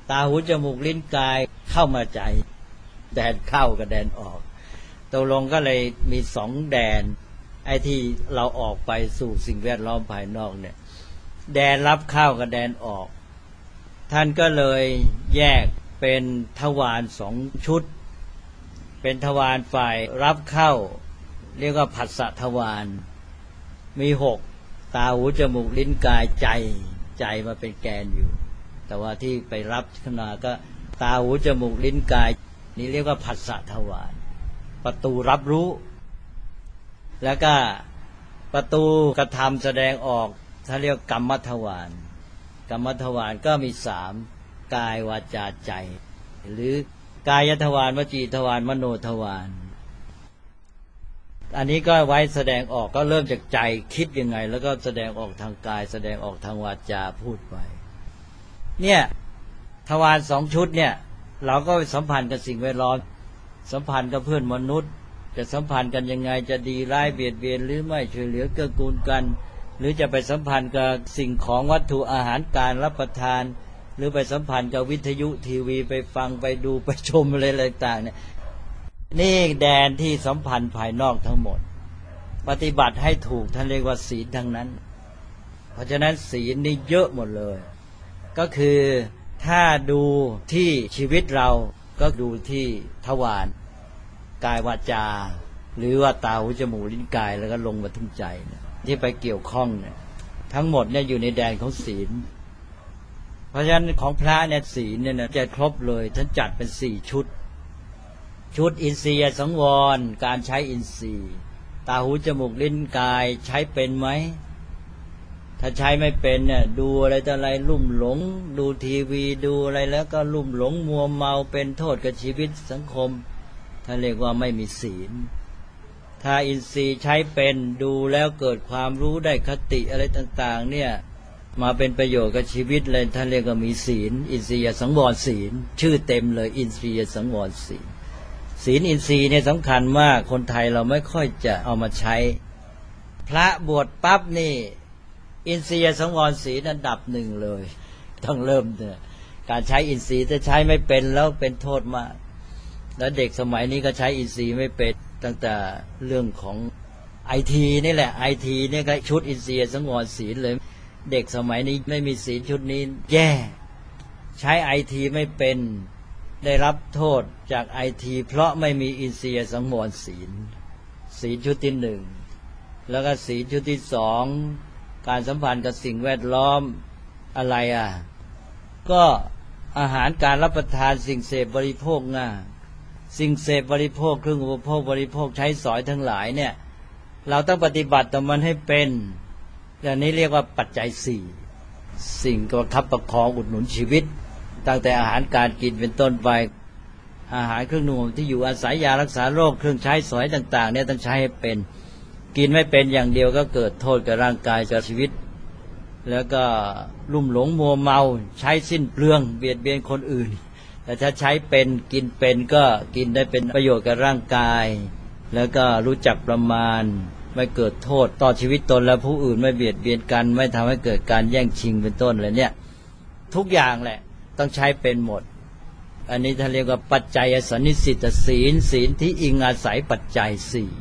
ตาหูจมูกลิ้นกายเข้ามาใจแดนเข้ากับแดนออกตกลงก็เลยมีสองแดนไอ้ที่เราออกไปสู่สิ่งแวดล้อมภายนอกเนี่ยแดนรับเข้ากับแดนออกท่านก็เลยแยกเป็นทวารสองชุดเป็นทวารฝ่ายรับเข้าเรียกว่าผัสสะทวารมี6ตาหูจมูกลิ้นกายใจมาเป็นแกนอยู่แต่ว่าที่ไปรับขึ้นมาก็ตาหูจมูกลิ้นกายนี่เรียกว่าผัสสะทวารประตูรับรู้แล้วก็ประตูกระทำแสดงออกถ้าเรียกกรรมทวารกรรมทวารก็มี3กายวาจาใจหรือกายทวารวจีทวารมโนทวารอันนี้ก็ไว้แสดงออกก็เริ่มจากใจคิดยังไงแล้วก็แสดงออกทางกายแสดงออกทางวาจาพูดไปเนี่ยทวาร2ชุดเนี่ยเราก็สัมพันธ์กับสิ่งแวดล้อมสัมพันธ์กับเพื่อนมนุษย์จะสัมพันธ์กันยังไงจะดีร้ายเบียดเบียนหรือไม่ช่วยเหลือเกื้อกูลกันหรือจะไปสัมพันธ์กับสิ่งของวัตถุอาหารการรับประทานหรือไปสัมพันธ์กับวิทยุทีวีไปฟังไปดูไปชมอะไรต่างๆเนี่ยนี่แดนที่สัมพันธ์ภายนอกทั้งหมดปฏิบัติให้ถูกท่านเรียกว่าศีลทั้งนั้นเพราะฉะนั้นศีลนี่เยอะหมดเลยก็คือถ้าดูที่ชีวิตเราก็ดูที่ทวารกายวาจาหรือว่าตาหูจมูกลิ้นกายแล้วก็ลงมาถึงใจเนี่ยที่ไปเกี่ยวข้องเนี่ยทั้งหมดเนี่ยอยู่ในแดนของศีลเพราะฉะนั้นของพระเนี่ยศีลเนี่ยจะครบเลยท่านจัดเป็น4ชุดอินทรีย์สังวรการใช้อินทรีย์ตาหูจมูกลิ้นกายใช้เป็นไหมถ้าใช้ไม่เป็นเนี่ยดูอะไรต่ออะไรลุ่มหลงดูทีวีดูอะไรแล้วก็ลุ่มหลงมัวเมาเป็นโทษกับชีวิตสังคมท่านเรียกว่าไม่มีศีลถ้าอินทรีย์ใช้เป็นดูแล้วเกิดความรู้ได้คติอะไรต่างๆเนี่ยมาเป็นประโยชน์กับชีวิตเลยท่านเรียกว่ามีศีลอินทรีย์สังวรศีลชื่อเต็มเลยอินทรีย์สังวรศีลศีลอินทรีย์เนี่ยสำคัญมากคนไทยเราไม่ค่อยจะเอามาใช้พระบวชปั๊บนี่อินทรีย์สังวรศีลอันดับ1เลยต้องเริ่มเนี่ยการใช้อินทรีย์ถ้าใช้ไม่เป็นแล้วเป็นโทษมากแล้วเด็กสมัยนี้ก็ใช้อินทรีย์ไม่เป็นตั้งแต่เรื่องของITนี่แหละITเนี่ยก็ชุดอินทรีย์สังวรศีลเลยเด็กสมัยนี้ไม่มีศีลชุดนี้แย่ใช้ITไม่เป็นได้รับโทษจากITเพราะไม่มีอินทรีย์สังวรศีลชุดที่1แล้วก็ศีลชุดที่2การสัมพันธ์กับสิ่งแวดล้อมอะไรก็อาหารการรับประทานสิ่งเสพบริโภคสิ่งเสพบริโภคเครื่องอุปโภคบริโภคใช้สอยทั้งหลายเนี่ยเราต้องปฏิบัติต่อมันให้เป็นอย่างนี้เรียกว่าปัจจัย4สิ่งประคับประคองอุดหนุนชีวิตตั้งแต่อาหารการกินเป็นต้นไปอาหารเครื่องนุ่งห่มที่อยู่อาศัยยารักษาโรคเครื่องใช้สอยต่างๆเนี่ยต้องใช้ให้เป็นกินไม่เป็นอย่างเดียวก็เกิดโทษกับร่างกายกับชีวิตแล้วก็ลุ่มหลงมัวเมาใช้สิ้นเปลืองเบียดเบียนคนอื่นแต่ถ้าใช้เป็นกินเป็นก็กินได้เป็นประโยชน์กับร่างกายแล้วก็รู้จักประมาณไม่เกิดโทษต่อชีวิตตนและผู้อื่นไม่เบียดเบียนกันไม่ทำให้เกิดการแย่งชิงเป็นต้นอะไรเนี่ยทุกอย่างแหละต้องใช้เป็นหมดอันนี้ท่านเรียกว่าปัจจัยสันนิสิตศีลที่อิงอาศัยปัจจัย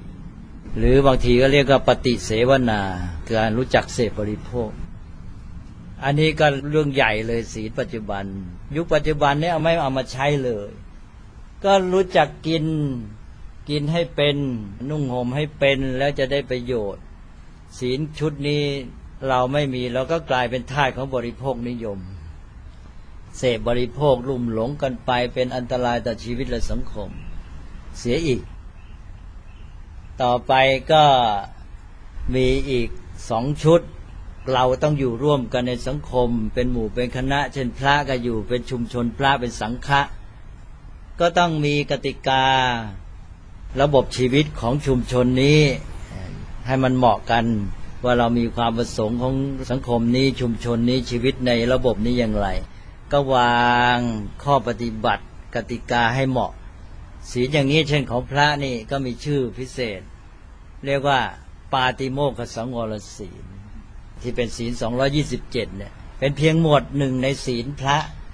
4หรือบางทีก็เรียกว่าปฏิเสวนาการรู้จักเสพบริโภคอันนี้ก็เรื่องใหญ่เลยศีลปัจจุบันยุคปัจจุบันเนี่ยไม่เอามาใช้เลยก็รู้จักกินให้เป็นนุ่งห่มให้เป็นแล้วจะได้ประโยชน์ศีลชุดนี้เราไม่มีเราก็กลายเป็นทาสของบริโภคนิยมเสพบริโภคลุ่มหลงกันไปเป็นอันตรายต่อชีวิตและสังคมเสียอีกต่อไปก็มีอีก2ชุดเราต้องอยู่ร่วมกันในสังคมเป็นหมู่เป็นคณะเช่นพระก็อยู่เป็นชุมชนพระเป็นสังฆะก็ต้องมีกติการะบบชีวิตของชุมชนนี้ให้มันเหมาะกันว่าเรามีความประสงค์ของสังคมนี้ชุมชนนี้ชีวิตในระบบนี้อย่างไรก็วางข้อปฏิบัติกติกาให้เหมาะศีลอย่างนี้เช่นของพระนี่ก็มีชื่อพิเศษเรียกว่าปาติโมกขสังวรศีลที่เป็นศีล227เนี่ยเป็นเพียงหมวด1ในศีลพระ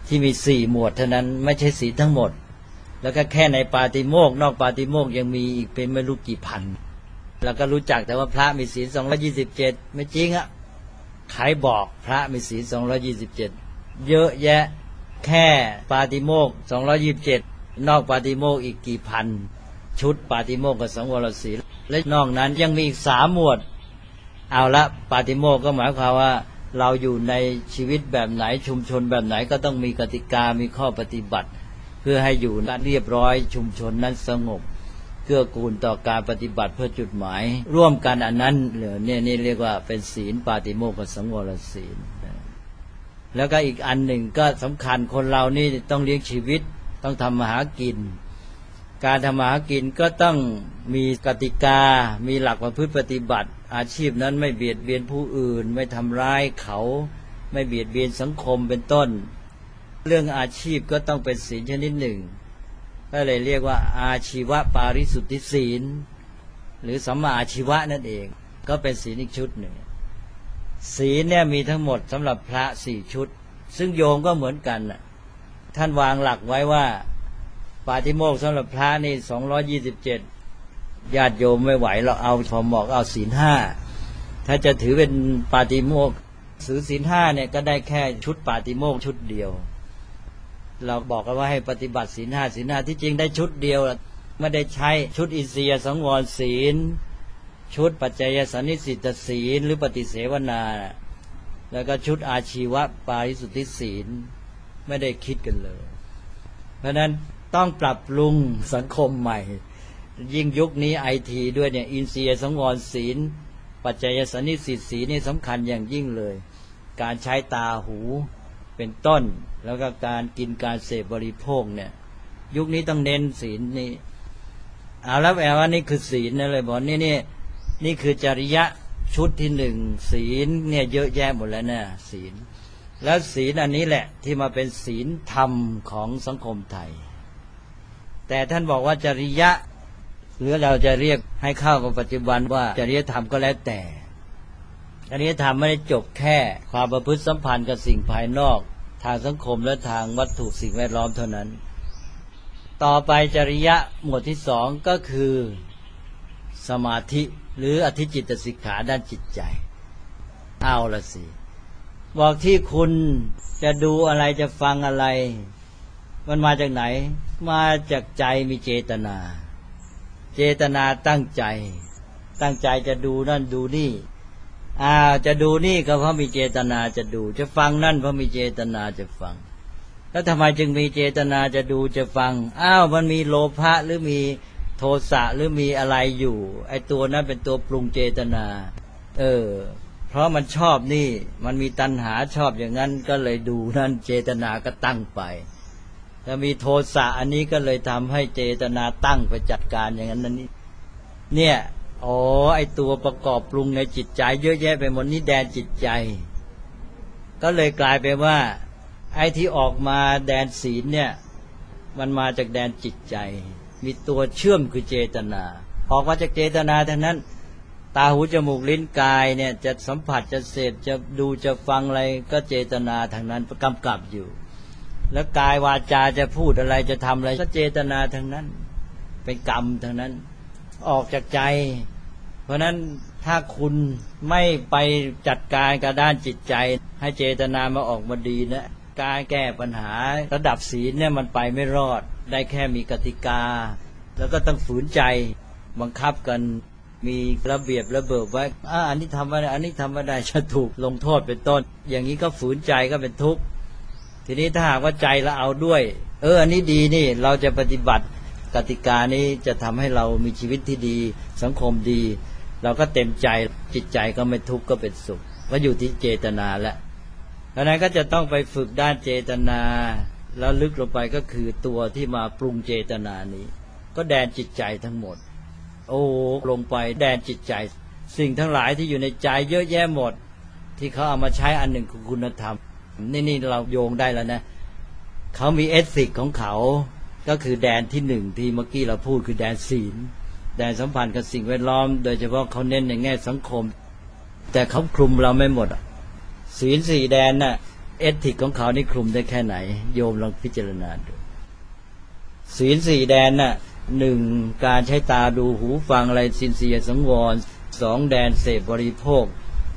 ที่มี4หมวดเท่านั้นไม่ใช่ศีลทั้งหมดแล้วก็แค่ในปาติโมกข์นอกปาติโมกข์ยังมีอีกเป็นไม่รู้กี่พันแล้วก็รู้จักแต่ว่าพระมีศีล227ไม่จริงอะใครบอกพระมีศีล227เยอะแยะแค่ปาติโมกข์227นอกปาติโมกข์อีกกี่พันชุดปาติโมกข์กับสังวรศีลและนอกนั้นยังมีอีก3หมวดเอาละปาติโมกข์ก็หมายความว่าเราอยู่ในชีวิตแบบไหนชุมชนแบบไหนก็ต้องมีกติกามีข้อปฏิบัติเพื่อให้อยู่นั้นเรียบร้อยชุมชนนั้นสงบเกื้อกูลต่อการปฏิบัติเพื่อจุดหมายร่วมกันอันนั้นเนี่ยนี่เรียกว่าเป็นศีลปาติโมกข์กับสังวรศีลแล้วก็อีกอันหนึ่งก็สำคัญคนเรานี่ต้องเลี้ยงชีวิตต้องทำมาหากินการทำมาหากินก็ต้องมีกติกามีหลักประพฤติปฏิบัติอาชีพนั้นไม่เบียดเบียนผู้อื่นไม่ทำร้ายเขาไม่เบียดเบียนสังคมเป็นต้นเรื่องอาชีพก็ต้องเป็นศีลชนิดหนึ่งก็เลยเรียกว่าอาชีวปาริสุทธิศีลหรือสัมมาอาชีวะนั่นเองก็เป็นศีลอีกชุดหนึ่งศีลเนี่ยมีทั้งหมดสำหรับพระ4ชุดซึ่งโยมก็เหมือนกันท่านวางหลักไว้ว่าปาติโมกข์สำหรับพระนี่227ญาติโยมไม่ไหวเราเอาพอเหมาะเอาศีล5ถ้าจะถือเป็นปาติโมกข์ถือศีล5เนี่ยก็ได้แค่ชุดปาติโมกข์ชุดเดียวเราบอกกันว่าให้ปฏิบัติศีล5ที่จริงได้ชุดเดียวไม่ได้ใช้ชุดอินทรียสังวรศีลชุดปัจจัยสันนิสิตศีลหรือปฏิเสวนาแล้วก็ชุดอาชีวปาริสุทธิศีลไม่ได้คิดกันเลยเพราะนั้นต้องปรับปรุงสังคมใหม่ยิ่งยุคนี้ITด้วยเนี่ยอินทรียสังวรศีลปัจจัยสันนิสิตศีลนี่สำคัญอย่างยิ่งเลยการใช้ตาหูเป็นต้นแล้วก็การกินการเสพบริโภคเนี่ยยุคนี้ต้องเน้นศีลนี่เอาแล้วแปลว่านี่คือศีลนะเลยบอกนี่คือจริยะชุดที่1ศีลเนี่ยเยอะแยะหมดแล้วนะศีลแล้วศีลอันนี้แหละที่มาเป็นศีลธรรมของสังคมไทยแต่ท่านบอกว่าจริยะหรือเราจะเรียกให้เข้ากับปัจจุบันว่าจริยธรรมก็แล้วแต่จริยธรรมไม่ได้จบแค่ความประพฤติสัมพันธ์กับสิ่งภายนอกทางสังคมและทางวัตถุสิ่งแวดล้อมเท่านั้นต่อไปจริยะหมวดที่2ก็คือสมาธิหรืออธิจิตสิกขาด้านจิตใจเอาละสิบอกที่คุณจะดูอะไรจะฟังอะไรมันมาจากไหนมาจากใจมีเจตนาเจตนาตั้งใจจะดูนั่นดูนี่จะดูนี่ก็เพราะมีเจตนาจะดูจะฟังนั่นเพราะมีเจตนาจะฟังแล้วทำไมจึงมีเจตนาจะดูจะฟังมันมีโลภะหรือมีโทสะหรือมีอะไรอยู่ไอ้ตัวนั้นเป็นตัวปรุงเจตนาเพราะมันชอบนี่มันมีตัณหาชอบอย่างนั้นก็เลยดูนั่นเจตนาก็ตั้งไปถ้ามีโทสะอันนี้ก็เลยทำให้เจตนาตั้งไปจัดการอย่างนั้นนี่เนี่ยไอตัวประกอบปรุงในจิตใจเยอะแยะไปหมดนี่แดนจิตใจก็เลยกลายเป็นว่าไอ้ที่ออกมาแดนศีลเนี่ยมันมาจากแดนจิตใจมีตัวเชื่อมคือเจตนาออกมาจากเจตนาทั้งนั้นตาหูจมูกลิ้นกายเนี่ยจะสัมผัสจะเสพจะดูจะฟังอะไรก็เจตนาทั้งนั้นกำกับอยู่แล้วกายวาจาจะพูดอะไรจะทำอะไรก็เจตนาทั้งนั้นเป็นกรรมทั้งนั้นออกจากใจเพราะนั้นถ้าคุณไม่ไปจัดการกับด้านจิตใจให้เจตนามาออกมาดีนะการแก้ปัญหาระดับศีลเนี่ยมันไปไม่รอดได้แค่มีกติกาแล้วก็ต้องฝืนใจบังคับกันมีระเบียบระเบิดไว้อันนี้ทำไม่ได้อันนี้ทำไม่ได้จะถูกลงโทษเป็นต้นอย่างนี้ก็ฝืนใจก็เป็นทุกข์ทีนี้ถ้าหากว่าใจเราเอาด้วยอันนี้ดีนี่เราจะปฏิบัติกติกานี้จะทำให้เรามีชีวิตที่ดีสังคมดีเราก็เต็มใจจิตใจก็ไม่ทุกข์ก็เป็นสุขก็อยู่ที่เจตนาแล้วเพราะนั้นก็จะต้องไปฝึกด้านเจตนาแล้วลึกลงไปก็คือตัวที่มาปรุงเจตนานี้ก็แดนจิตใจทั้งหมดลงไปแดนจิตใจสิ่งทั้งหลายที่อยู่ในใจเยอะแยะหมดที่เขาเอามาใช้อันหนึ่งคือคุณธรรมนี่เราโยงได้แล้วนะเขามีเอทิกของเขาก็คือแดนที่1ที่เมื่อกี้เราพูดคือแดนศีลแดนสัมพันธ์กับสิ่งแวดล้อมโดยเฉพาะเขาเน้นในแง่สังคมแต่เขาคลุมเราไม่หมดศีล4แดนน่ะเอทิกของเขานี่คลุมได้แค่ไหนโยมลองพิจารณาดูศีล4 แดนน่ะ1การใช้ตาดูหูฟังอะไรศีล4สังวร2แดนเสพบริโภค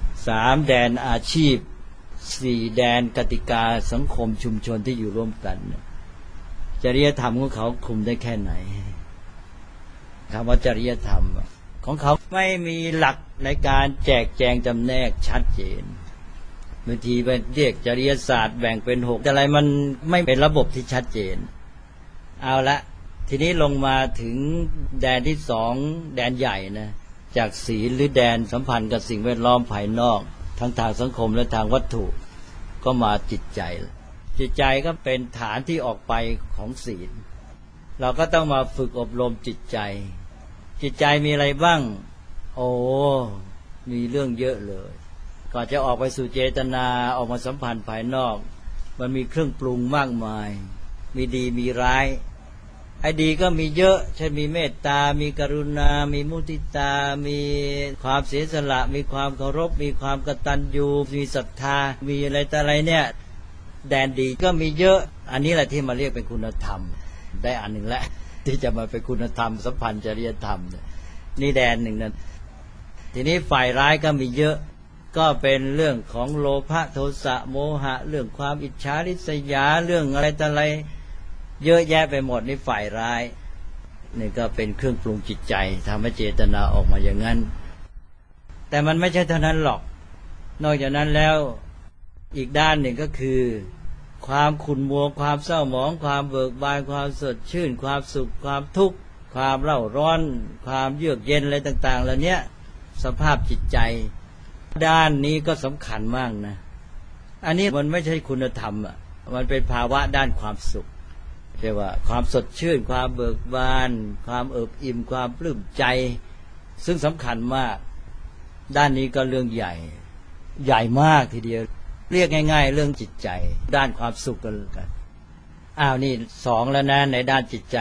3แดนอาชีพ4แดนกติกาสังคมชุมชนที่อยู่ร่วมกันจริยธรรมของเขาคลุมได้แค่ไหนคำว่าจริยธรรมของเขาไม่มีหลักในการแจกแจงจำแนกชัดเจนบางทีไปเรียกจริยศาสตร์แบ่งเป็น6อะไรมันไม่เป็นระบบที่ชัดเจนเอาละทีนี้ลงมาถึงแดนที่2แดนใหญ่นะจากศีลหรือแดนสัมพันธ์กับสิ่งแวดล้อมภายนอกทั้งทางสังคมและทางวัตถุก็มาจิตใจจิตใจก็เป็นฐานที่ออกไปของศีลเราก็ต้องมาฝึกอบรมจิตใจจิตใจมีอะไรบ้างโอ้มีเรื่องเยอะเลยก่อนจะออกไปสู่เจตนาออกมาสัมพันธ์ภายนอกมันมีเครื่องปรุงมากมายมีดีมีร้ายไอ้ดีก็มีเยอะเช่นมีเมตตามีกรุณามีมุทิตามีความเสียสละมีความเคารพมีความกตัญญูมีศรัทธามีอะไรแต่อะไรเนี่ยแดนดีก็มีเยอะอันนี้แหละที่มาเรียกเป็นคุณธรรมได้อันหนึ่งแล้วที่จะมาเป็นคุณธรรมสัมพันธ์จริยธรรมนี่แดนหนึ่งนั้นทีนี้ฝ่ายร้ายก็มีเยอะก็เป็นเรื่องของโลภะโทสะโมหะเรื่องความอิจฉาริษยาเรื่องอะไรต่ออะไรเยอะแยะไปหมดนี่ฝ่ายร้ายนี่ก็เป็นเครื่องปรุงจิตใจทำให้เจตนาออกมาอย่างนั้นแต่มันไม่ใช่เท่านั้นหรอกนอกจากนั้นแล้วอีกด้านหนึ่งก็คือความขุ่นมัวความเศร้าหมองความเบิกบานความสดชื่นความสุขความทุกข์ความเร่าร้อนความเยือกเย็นอะไรต่างๆเหล่านี้สภาพจิตใจด้านนี้ก็สำคัญมากนะอันนี้มันไม่ใช่คุณธรรมอ่ะมันเป็นภาวะด้านความสุขเรียกว่าความสดชื่นความเบิกบานความเอิบอิ่มความปลื้มใจซึ่งสำคัญมากด้านนี้ก็เรื่องใหญ่ใหญ่มากทีเดียวเรียกง่ายๆเรื่องจิตใจด้านความสุขกันนี่2แล้วนะในด้านจิตใจ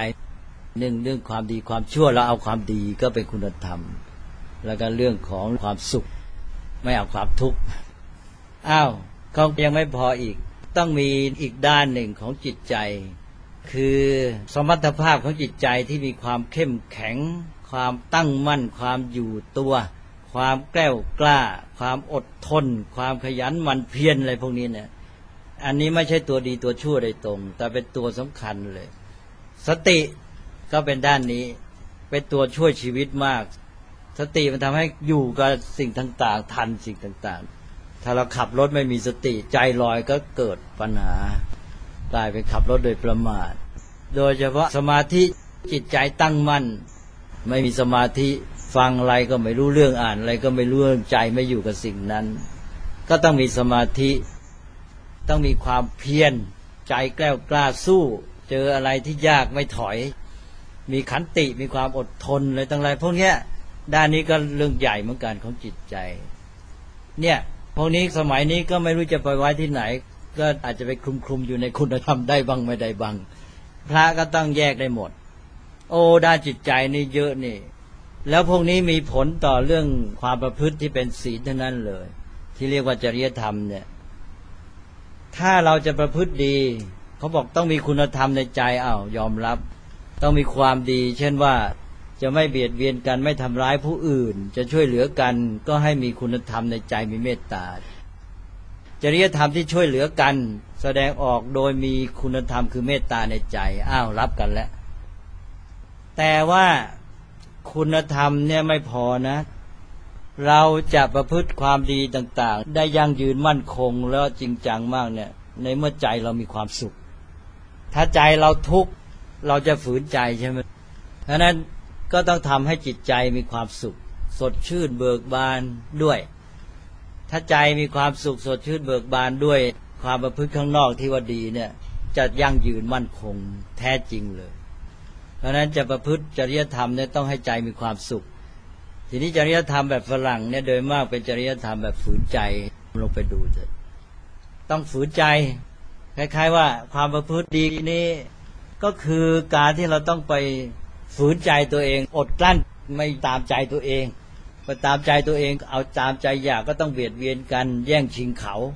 1เรื่องความดีความชั่วเราเอาความดีก็เป็นคุณธรรมแล้วก็เรื่องของความสุขไม่เอาความทุกข์เขายังไม่พออีกต้องมีอีกด้านหนึ่งของจิตใจคือสมรรถภาพของจิตใจที่มีความเข้มแข็งความตั้งมั่นความอยู่ตัวความแกล้วกล้าความอดทนความขยันหมั่นเพียรอะไรพวกนี้เนี่ยอันนี้ไม่ใช่ตัวดีตัวชั่วโดยตรงแต่เป็นตัวสำคัญเลยสติก็เป็นด้านนี้เป็นตัวช่วยชีวิตมากสติมันทำให้อยู่กับสิ่งต่างๆทันสิ่งต่างๆถ้าเราขับรถไม่มีสติใจลอยก็เกิดปัญหากลายเป็นขับรถโดยประมาทโดยเฉพาะสมาธิจิตใจตั้งมั่นไม่มีสมาธิฟังอะไรก็ไม่รู้เรื่องอ่านอะไรก็ไม่รู้เรื่องใจไม่อยู่กับสิ่งนั้นก็ต้องมีสมาธิต้องมีความเพียรใจแกล้วกล้าสู้เจออะไรที่ยากไม่ถอยมีขันติมีความอดทนอะไรต่างๆพวกเนี้ยด้านนี้ก็เรื่องใหญ่เหมือนกันของจิตใจเนี่ยพวกนี้สมัยนี้ก็ไม่รู้จะไปไว้ที่ไหนก็อาจจะไปคลุมอยู่ในคุณธรรมได้บ้างไม่ได้บ้างพระก็ต้องแยกได้หมดด้านจิตใจนี่เยอะนี่แล้วพวกนี้มีผลต่อเรื่องความประพฤติที่เป็นศีลเท่านั้นเลยที่เรียกว่าจริยธรรมเนี่ยถ้าเราจะประพฤติดีเขาบอกต้องมีคุณธรรมในใจยอมรับต้องมีความดีเช่นว่าจะไม่เบียดเบียนกันไม่ทำร้ายผู้อื่นจะช่วยเหลือกันก็ให้มีคุณธรรมในใจมีเมตตาจริยธรรมที่ช่วยเหลือกันแสดงออกโดยมีคุณธรรมคือเมตตาในใจรับกันแล้วแต่ว่าคุณธรรมเนี่ยไม่พอนะเราจะประพฤติความดีต่างๆได้ยั่งยืนมั่นคงแล้วจริงจังมากเนี่ยในเมื่อใจเรามีความสุขถ้าใจเราทุกข์เราจะฝืนใจใช่ไหมเพราะนั้นก็ต้องทำให้จิตใจมีความสุขสดชื่นเบิกบานด้วยถ้าใจมีความสุขสดชื่นเบิกบานด้วยความประพฤติข้างนอกที่ว่าดีเนี่ยจะยั่งยืนมั่นคงแท้จริงเลยเพราะนั้นจะประพฤติจริยธรรมเนี่ยต้องให้ใจมีความสุขทีนี้จริยธรรมแบบฝรั่งเนี่ยโดยมากเป็นจริยธรรมแบบฝืนใจลงไปดูเถอะต้องฝืนใจคล้ายๆว่าความประพฤติดีนี้ก็คือการที่เราต้องไปฝืนใจตัวเองอดกลั้นไม่ตามใจตัวเองไปตามใจตัวเองเอาตามใจอยากก็ต้องเบียดเบียนกันแย่งชิงเขา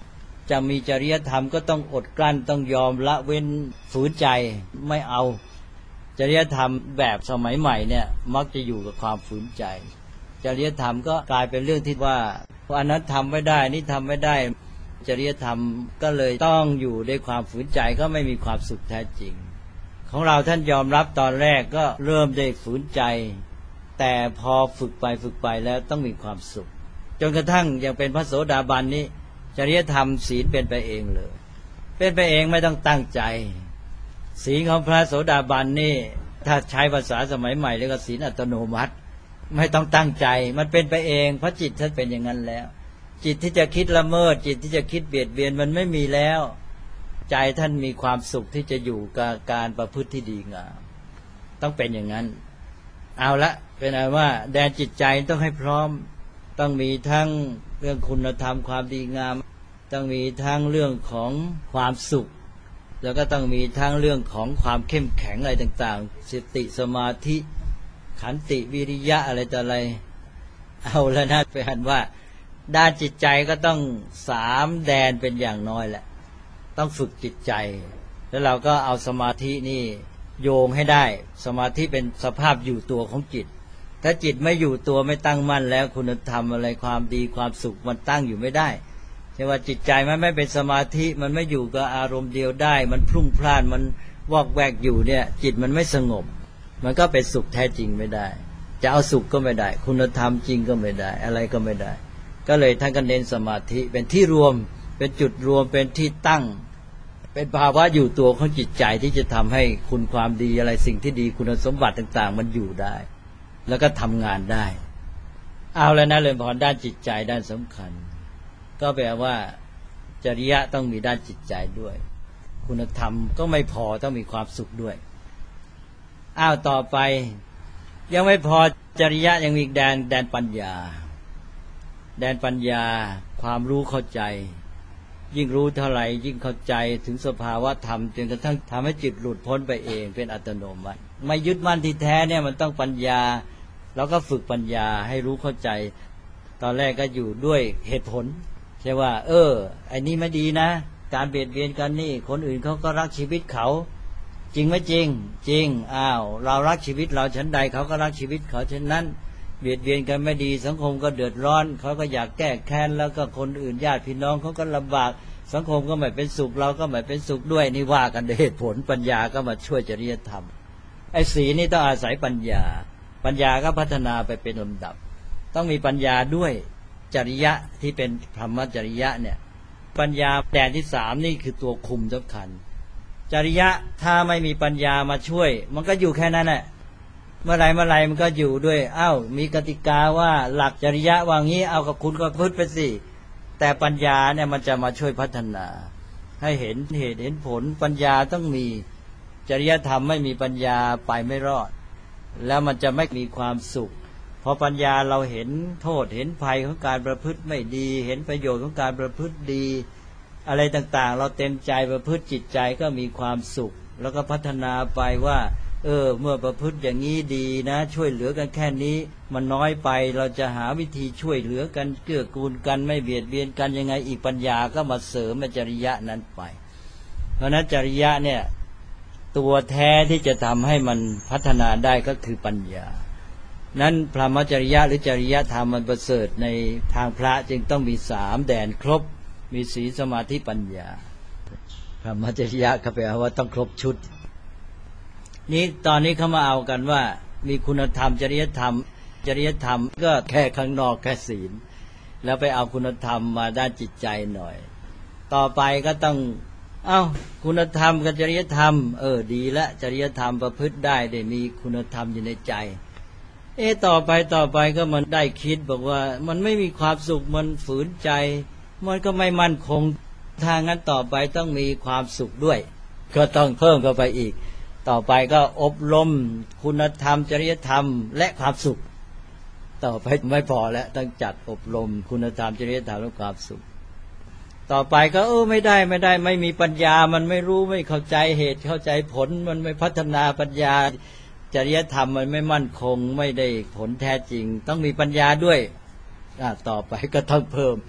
จะมีจริยธรรมก็ต้องอดกลั้นต้องยอมละเว้นฝืนใจไม่เอาจริยธรรมแบบสมัยใหม่เนี่ยมักจะอยู่กับความฝืนใจจริยธรรมก็กลายเป็นเรื่องที่ว่าอันนั้นทำไม่ได้นี่ทำไม่ได้จริยธรรมก็เลยต้องอยู่ด้วยความฝืนใจก็ไม่มีความสุขแท้จริงของเราท่านยอมรับตอนแรกก็เริ่มได้ฝืนใจแต่พอฝึกไปแล้วต้องมีความสุขจนกระทั่งยังเป็นพระโสดาบันนี้จริยธรรมศีลเป็นไปเองเลยเป็นไปเองไม่ต้องตั้งใจศีลของพระโสดาบันนี่ถ้าใช้ภาษาสมัยใหม่เรียกว่าศีลอัตโนมัติไม่ต้องตั้งใจมันเป็นไปเองเพราะจิตท่านเป็นอย่างนั้นแล้วจิตที่จะคิดละเมิดจิตที่จะคิดเบียดเบียนมันไม่มีแล้วใจท่านมีความสุขที่จะอยู่กับการประพฤติที่ดีงามต้องเป็นอย่างนั้นเอาละเป็นอะไรว่าแดนจิตใจต้องให้พร้อมต้องมีทั้งเรื่องคุณธรรมความดีงามต้องมีทั้งเรื่องของความสุขแล้วก็ต้องมีทั้งเรื่องของความเข้มแข็งอะไรต่างๆสติสมาธิขันติวิริยะอะไรต่ออะไรเอาแล้วนะไปหันว่าด้านจิตใจก็ต้อง3 แดนเป็นอย่างน้อยแหละต้องฝึกจิตใจแล้วเราก็เอาสมาธินี่โยงให้ได้สมาธิเป็นสภาพอยู่ตัวของจิตถ้าจิตไม่อยู่ตัวไม่ตั้งมั่นแล้วคุณธรรมอะไรความดีความสุขมันตั้งอยู่ไม่ได้ใช่ว่าจิตใจมันไม่เป็นสมาธิมันไม่อยู่กับอารมณ์เดียวได้มันพลุ่งพล่านมันวอกแวกอยู่เนี่ยจิตมันไม่สงบมันก็เป็นสุขแท้จริงไม่ได้จะเอาสุขก็ไม่ได้คุณธรรมจริงก็ไม่ได้อะไรก็ไม่ได้ก็เลยท่านก็เน้นสมาธิเป็นที่รวมเป็นจุดรวมเป็นที่ตั้งเป็นภาวะอยู่ตัวของจิตใจที่จะทำให้คุณความดีอะไรสิ่งที่ดีคุณสมบัติต่างๆมันอยู่ได้แล้วก็ทำงานได้เอาแล้วนะเลยพรด้านจิตใจด้านสำคัญก็แปลว่าจริยะต้องมีด้านจิตใจด้วยคุณธรรมก็ไม่พอต้องมีความสุขด้วยต่อไปยังไม่พอจริยะยังมีอีกแดนปัญญาแดนปัญญาความรู้เข้าใจยิ่งรู้เท่าไหร่ยิ่งเข้าใจถึงสภาวะธรรมจนกระทั่งทำให้จิตหลุดพ้นไปเองเป็นอัตโนมัติไม่ยึดมั่นที่แท้เนี่ยมันต้องปัญญาแล้วก็ฝึกปัญญาให้รู้เข้าใจตอนแรกก็อยู่ด้วยเหตุผลใช่ว่าไอ้นี่ไม่ดีนะการเบียดเบียนกันนี่คนอื่นเขาก็รักชีวิตเขาจริงไหมจริงจริงเรารักชีวิตเราชั้นใดเขาก็รักชีวิตเขาเช่นนั้นเบียดเบียนกันไม่ดีสังคมก็เดือดร้อนเขาก็อยากแก้แค้นแล้วก็คนอื่นญาติพี่น้องเขาก็ลำบากสังคมก็ไม่เป็นสุขเราก็ไม่เป็นสุขด้วยนี่ว่ากันด้วยเหตุผลปัญญาก็มาช่วยจริยธรรมไอ้ศีลนี่ต้องอาศัยปัญญาก็พัฒนาไปเป็นลำดับต้องมีปัญญาด้วยจริยะที่เป็นพรหมจริยะเนี่ยปัญญาแดนที่3นี่คือตัวคุมสำคัญจริยะถ้าไม่มีปัญญามาช่วยมันก็อยู่แค่นั้นแหละเมื่อไรมันก็อยู่ด้วยมีกติกาว่าหลักจริยะว่างี้เอากับคุณก็พูดไปสิแต่ปัญญาเนี่ยมันจะมาช่วยพัฒนาให้เห็นเหตุเห็นผลปัญญาต้องมีจริยธรรมไม่มีปัญญาไปไม่รอดแล้วมันจะไม่มีความสุขพอปัญญาเราเห็นโทษเห็นภัยของการประพฤติไม่ดีเห็นประโยชน์ของการประพฤติดีอะไรต่างๆเราเต็มใจประพฤติจิตใจก็มีความสุขแล้วก็พัฒนาไปว่าเมื่อประพฤติอย่างนี้ดีนะช่วยเหลือกันแค่นี้มันน้อยไปเราจะหาวิธีช่วยเหลือกันเกื้อกูลกันไม่เบียดเบียนกันยังไงอีกปัญญาก็มาเสริมจริยะนั้นไปเพราะนั้นจริยะเนี่ยตัวแท้ที่จะทำให้มันพัฒนาได้ก็คือปัญญานั้นพรหมจริยะหรือจริยธรรมมันประเสริฐในทางพระจึงต้องมี3 แดนครบมีศีลสมาธิปัญญาพรหมจริยะก็แปลว่าต้องครบชุดนี้ตอนนี้เขามาเอากันว่ามีคุณธรรมจริยธรรมก็แค่ข้างนอกแค่ศีลแล้วไปเอาคุณธรรมมาด้านจิตใจหน่อยต่อไปก็ต้องคุณธรรมกับจริยธรรมดีละจริยธรรมประพฤติได้มีคุณธรรมอยู่ในใจต่อไปก็มันได้คิดบอกว่ามันไม่มีความสุขมันฝืนใจมันก็ไม่มั่นคงถ้างั้นต่อไปต้องมีความสุขด้วยก็ต้องเพิ่มเข้าไปอีกต่อไปก็อบรมคุณธรรมจริยธรรมและความสุขต่อไปไม่พอแล้วต้องจัดอบรมคุณธรรมจริยธรรมและความสุขต่อไปก็ไม่ได้ไม่มีปัญญามันไม่รู้ไม่เข้าใจเหตุเข้าใจผลมันไม่พัฒนาปัญญาจริยธรรมมันไม่มั่นคงไม่ได้ผลแท้จริงต้องมีปัญญาด้วยต่อไปก็ต้องเพิ่ม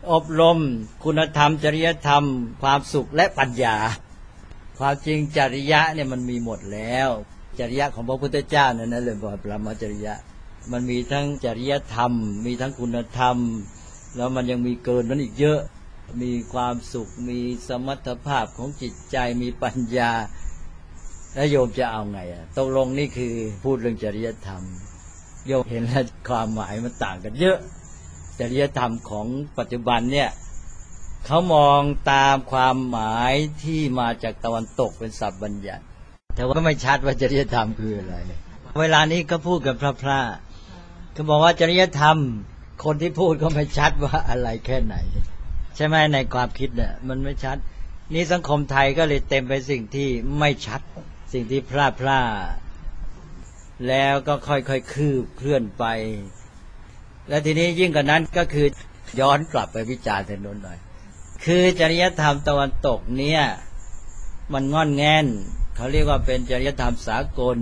อบรมคุณธรรมจริยธรรมความสุขและปัญญาความจริงจริยะเนี่ยมันมีหมดแล้วจริยะของพระพุทธเจ้านั่นเลยบอกปรมาจริยะมันมีทั้งจริยธรรมมีทั้งคุณธรรมแล้วมันยังมีเกินนั้นอีกเยอะมีความสุขมีสมรรถภาพของจิตใจมีปัญญาแล้วโยมจะเอาไงตกลงนี่คือพูดเรื่องจริยธรรมโยมเห็นแล้วความหมายมันต่างกันเยอะจริยธรรมของปัจจุบันเนี่ยเขามองตามความหมายที่มาจากตะวันตกเป็นศัพท์บัญญัติแต่ว่าไม่ชัดว่าจริยธรรมคืออะไรเวลานี้ก็พูดกันพร่าๆก็บอกว่าจริยธรรมคนที่พูดก็ไม่ชัดว่าอะไรแค่ไหนใช่ไหมในความคิดเนี่ยมันไม่ชัดนี่สังคมไทยก็เลยเต็มไปสิ่งที่ไม่ชัดสิ่งที่พร่าๆแล้วก็ค่อยๆคืบเคลื่อนไปและทีนี้ยิ่งกว่านั้นก็คือย้อนกลับไปวิจารณ์ถนนหน่อยคือจริยธรรมตะวันตกเนี่ยมันงอนแง่นเขาเรียกว่าเป็นจริยธรรมสากล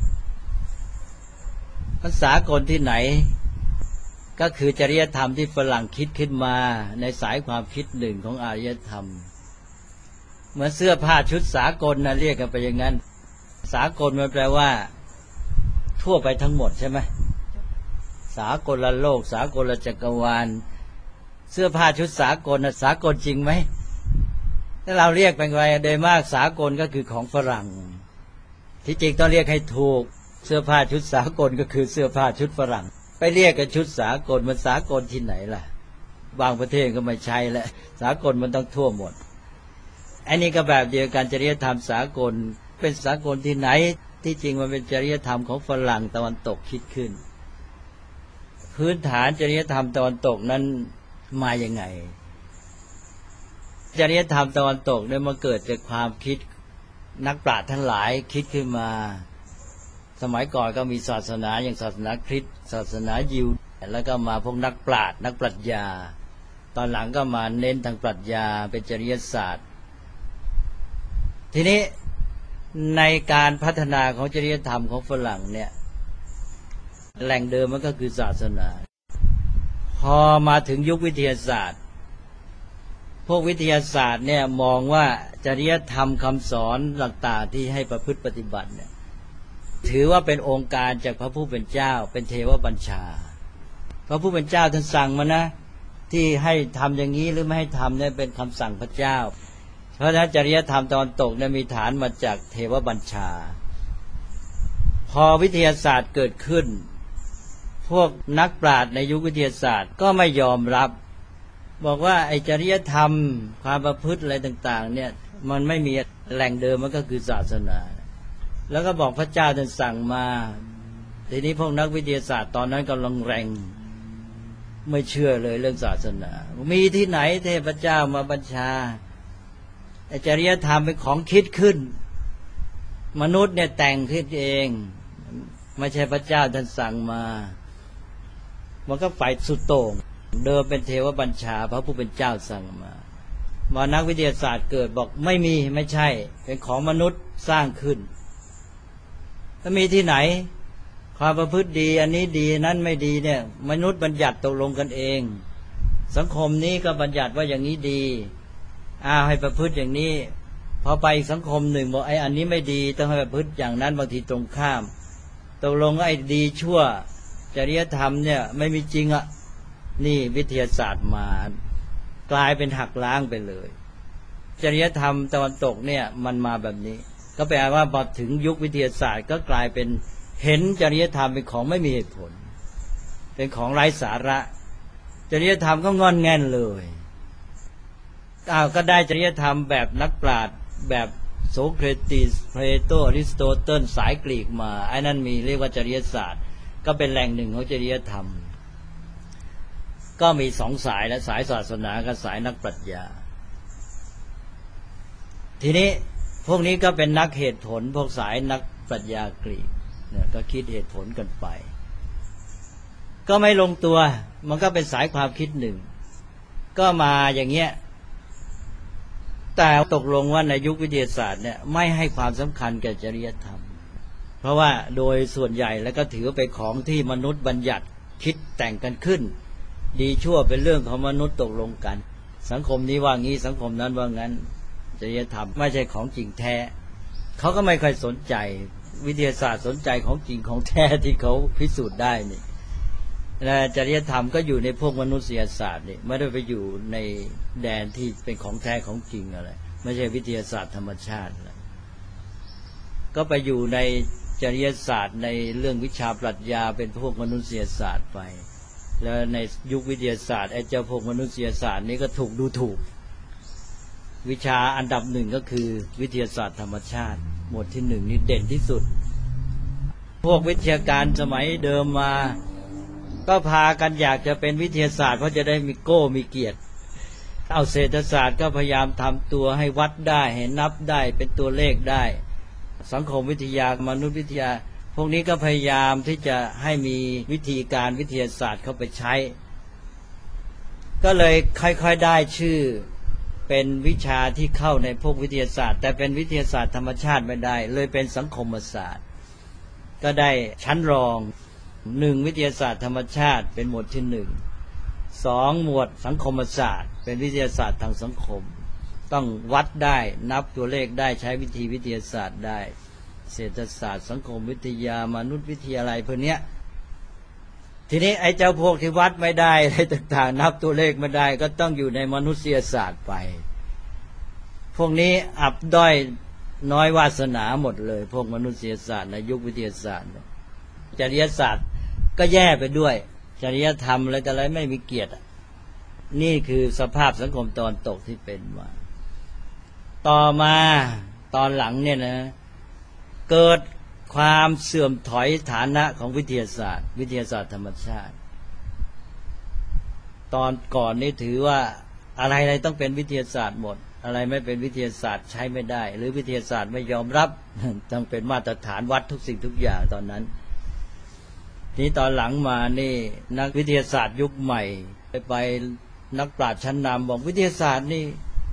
มันสากลที่ไหนก็คือจริยธรรมที่ฝรั่งคิดขึ้นมาในสายความคิดหนึ่งของอารยธรรมเหมือนเสื้อผ้าชุดสากลนะเรียกกันไปอย่างนั้นสากลมันแปลว่าทั่วไปทั้งหมดใช่ไหมสากลโลกสากลจักรวาลเสื้อผ้าชุดสากลสากลจริงไหมถ้าเราเรียกเป็นไงโดยมากสากลก็คือของฝรั่งที่จริงต้องเรียกให้ถูกเสื้อผ้าชุดสากลก็คือเสื้อผ้าชุดฝรั่งไปเรียกกันชุดสากลมันสากลที่ไหนล่ะบางประเทศก็ไม่ใช่แหละสากลมันต้องทั่วหมดอันนี้ก็แบบเดียวกันจริยธรรมสากลเป็นสากลที่ไหนที่จริงมันเป็นจริยธรรมของฝรั่งตะวันตกคิดขึ้นพื้นฐานจริยธรรมตะวันตกนั้นมาอย่างไงจริยธรรมตะวันตกเนี่ยมาเกิดจากความคิดนักปราชญ์ทั้งหลายคิดขึ้นมาสมัยก่อนก็มีศาสนาอย่างศาสนาคริสต์ศาสนายิวแล้วก็มาพวกนักปราชญ์นักปรัชญาตอนหลังก็มาเน้นทางปรัชญาเป็นจริยศาสตร์ทีนี้ในการพัฒนาของจริยธรรมของฝรั่งเนี่ยแหล่งเดิมมันก็คือศาสนาพอมาถึงยุควิทยาศาสตร์พวกวิทยาศาสตร์เนี่ยมองว่าจริยธรรมคำสอนต่างๆที่ให้ประพฤติปฏิบัติเนี่ยถือว่าเป็นองค์การจากพระผู้เป็นเจ้าเป็นเทวบัญชาพระผู้เป็นเจ้าท่านสั่งมานะที่ให้ทำอย่างนี้หรือไม่ให้ทำเนี่ยเป็นคำสั่งพระเจ้าเพราะฉะนั้นจริยธรรมตะวันตกเนี่ยมีฐานมาจากเทวบัญชาพอวิทยาศาสตร์เกิดขึ้นพวกนักปราชญ์ในยุควิทยาศาสตร์ก็ไม่ยอมรับบอกว่าไอ้จริยธรรมความประพฤติอะไรต่างๆเนี่ยมันไม่มีแหล่งเดิมมันก็คือศาสนาแล้วก็บอกพระเจ้าท่านสั่งมาทีนี้พวกนักวิทยาศาสตร์ตอนนั้นกำลังแรงไม่เชื่อเลยเรื่องศาสนามีที่ไหนเทพเจ้ามาบัญชาไอ้จริยธรรมเป็นของคิดขึ้นมนุษย์เนี่ยแต่งขึ้นเองไม่ใช่พระเจ้าท่านสั่งมามันก็ฝ่ายสุดโต่งเดิมเป็นเทวบัญชาพระผู้เป็นเจ้าสั่งมานักวิทยาศาสตร์เกิดบอกไม่มีไม่ใช่เป็นของมนุษย์สร้างขึ้นถ้ามีที่ไหนความประพฤติดีอันนี้ดีนั้นไม่ดีเนี่ยมนุษย์บัญญัติตกลงกันเองสังคมนี้ก็บัญญัติว่าอย่างนี้ดีให้ประพฤติอย่างนี้พอไปสังคมหนึ่งบอกไอ้อันนี้ไม่ดีต้องให้ประพฤติอย่างนั้นบางทีตรงข้ามตกลงไอ้ดีชั่วจริยธรรมเนี่ยไม่มีจริงอ่ะนี่วิทยาศาสตร์มากลายเป็นหักล้างไปเลยจริยธรรมตะวันตกเนี่ยมันมาแบบนี้ก็แปลว่าพอถึงยุควิทยาศาสตร์ก็กลายเป็นเห็นจริยธรรมเป็นของไม่มีเหตุผลเป็นของไร้สาระจริยธรรมก็งอนแง่นเลยก็ได้จริยธรรมแบบนักปราชญ์แบบโสเครติสเพลโตอริสโตเติลสายกรีกมาไอ้นั่นมีเรียกว่าจริยศาสตร์ก็เป็นแหล่งหนึ่งของจริยธรรมก็มีสองสายและสายศาสนากับสายนักปรัชญาทีนี้พวกนี้ก็เป็นนักเหตุผลพวกสายนักปรัชญากรีกเนี่ยก็คิดเหตุผลกันไปก็ไม่ลงตัวมันก็เป็นสายความคิดหนึ่งก็มาอย่างเงี้ยแต่ตกลงว่าในยุควิทยาศาสตร์เนี่ยไม่ให้ความสำคัญแก่จริยธรรมเพราะว่าโดยส่วนใหญ่แล้วก็ถือเป็นของที่มนุษย์บัญญัติคิดแต่งกันขึ้นดีชั่วเป็นเรื่องของมนุษย์ตกลงกันสังคมนี้ว่างี้สังคมนั้นว่างั้นจริยธรรมไม่ใช่ของจริงแท้เขาก็ไม่ค่อยสนใจวิทยาศาสตร์สนใจของจริงของแท้ที่เขาพิสูจน์ได้นี่และจริยธรรมก็อยู่ในพวกมนุษยศาสตร์นี่ไม่ได้ไปอยู่ในแดนที่เป็นของแท้ของจริงอะไรไม่ใช่วิทยาศาสตร์ธรรมชาติก็ไปอยู่ในจริยศาสตร์ในเรื่องวิชาปรัชญาเป็นพวกมนุษยศาสตร์ไปแล้วในยุควิทยาศาสตร์ไอ้เจ้าพวกมนุษยศาสตร์นี้ก็ถูกดูถูกวิชาอันดับหนึ่งก็คือวิทยาศาสตร์ธรรมชาติหมวดที่หนึ่งนี่เด่นที่สุดพวกวิทยาการสมัยเดิมมาก็พากันอยากจะเป็นวิทยาศาสตร์เพราะจะได้มีโก้มีเกียรติเอาเศรษฐศาสตร์ก็พยายามทำตัวให้วัดได้ให้นับได้เป็นตัวเลขได้สังคมวิทยามนุษยวิทยาพวกนี้ก็พยายามที่จะให้มีวิธีการวิทยาศาสตร์เข้าไปใช้ก็เลยค่อยๆได้ชื่อเป็นวิชาที่เข้าในพวกวิทยาศาสตร์แต่เป็นวิทยาศาสตร์ธรรมชาติไม่ได้เลยเป็นสังคมศาสตร์ก็ได้ชั้นรองหนึ่งวิทยาศาสตร์ธรรมชาติเป็นหมวดที่หนึ่งสองหมวดสังคมศาสตร์เป็นวิทยาศาสตร์ทางสังคมต้องวัดได้นับตัวเลขได้ใช้วิธีวิทยาศาสตร์ได้เศรษฐศาสตร์สังคมวิทยามนุษยวิทยาอะไรพวกนี้ทีนี้ไอ้เจ้าพวกที่วัดไม่ได้อะไรต่างๆนับตัวเลขไม่ได้ก็ต้องอยู่ในมนุษยศาสตร์ไปพวกนี้อับด้อยน้อยวาสนาหมดเลยพวกมนุษยศาสตร์ในยุควิทยาศาสตร์จริยศาสตร์ก็แย่ไปด้วยจริยธรรมอะไรแต่อะไรไม่มีเกียรตินี่คือสภาพสังคมตอนตกที่เป็นมาต่อมาตอนหลังเนี่ยนะเกิดความเสื่อมถอยฐานะของวิทยาศาสตร์วิทยาศาสตร์ธรรมชาติตอนก่อนนี่ถือว่าอะไรๆต้องเป็นวิทยาศาสตร์หมดอะไรไม่เป็นวิทยาศาสตร์ใช้ไม่ได้หรือวิทยาศาสตร์ไม่ยอมรับต้องเป็นมาตรฐานวัดทุกสิ่งทุกอย่างตอนนั้นนี้ตอนหลังมานี่นักวิทยาศาสตร์ยุคใหม่ไปนักปราชญ์ชั้นนำบอกวิทยาศาสตร์นี่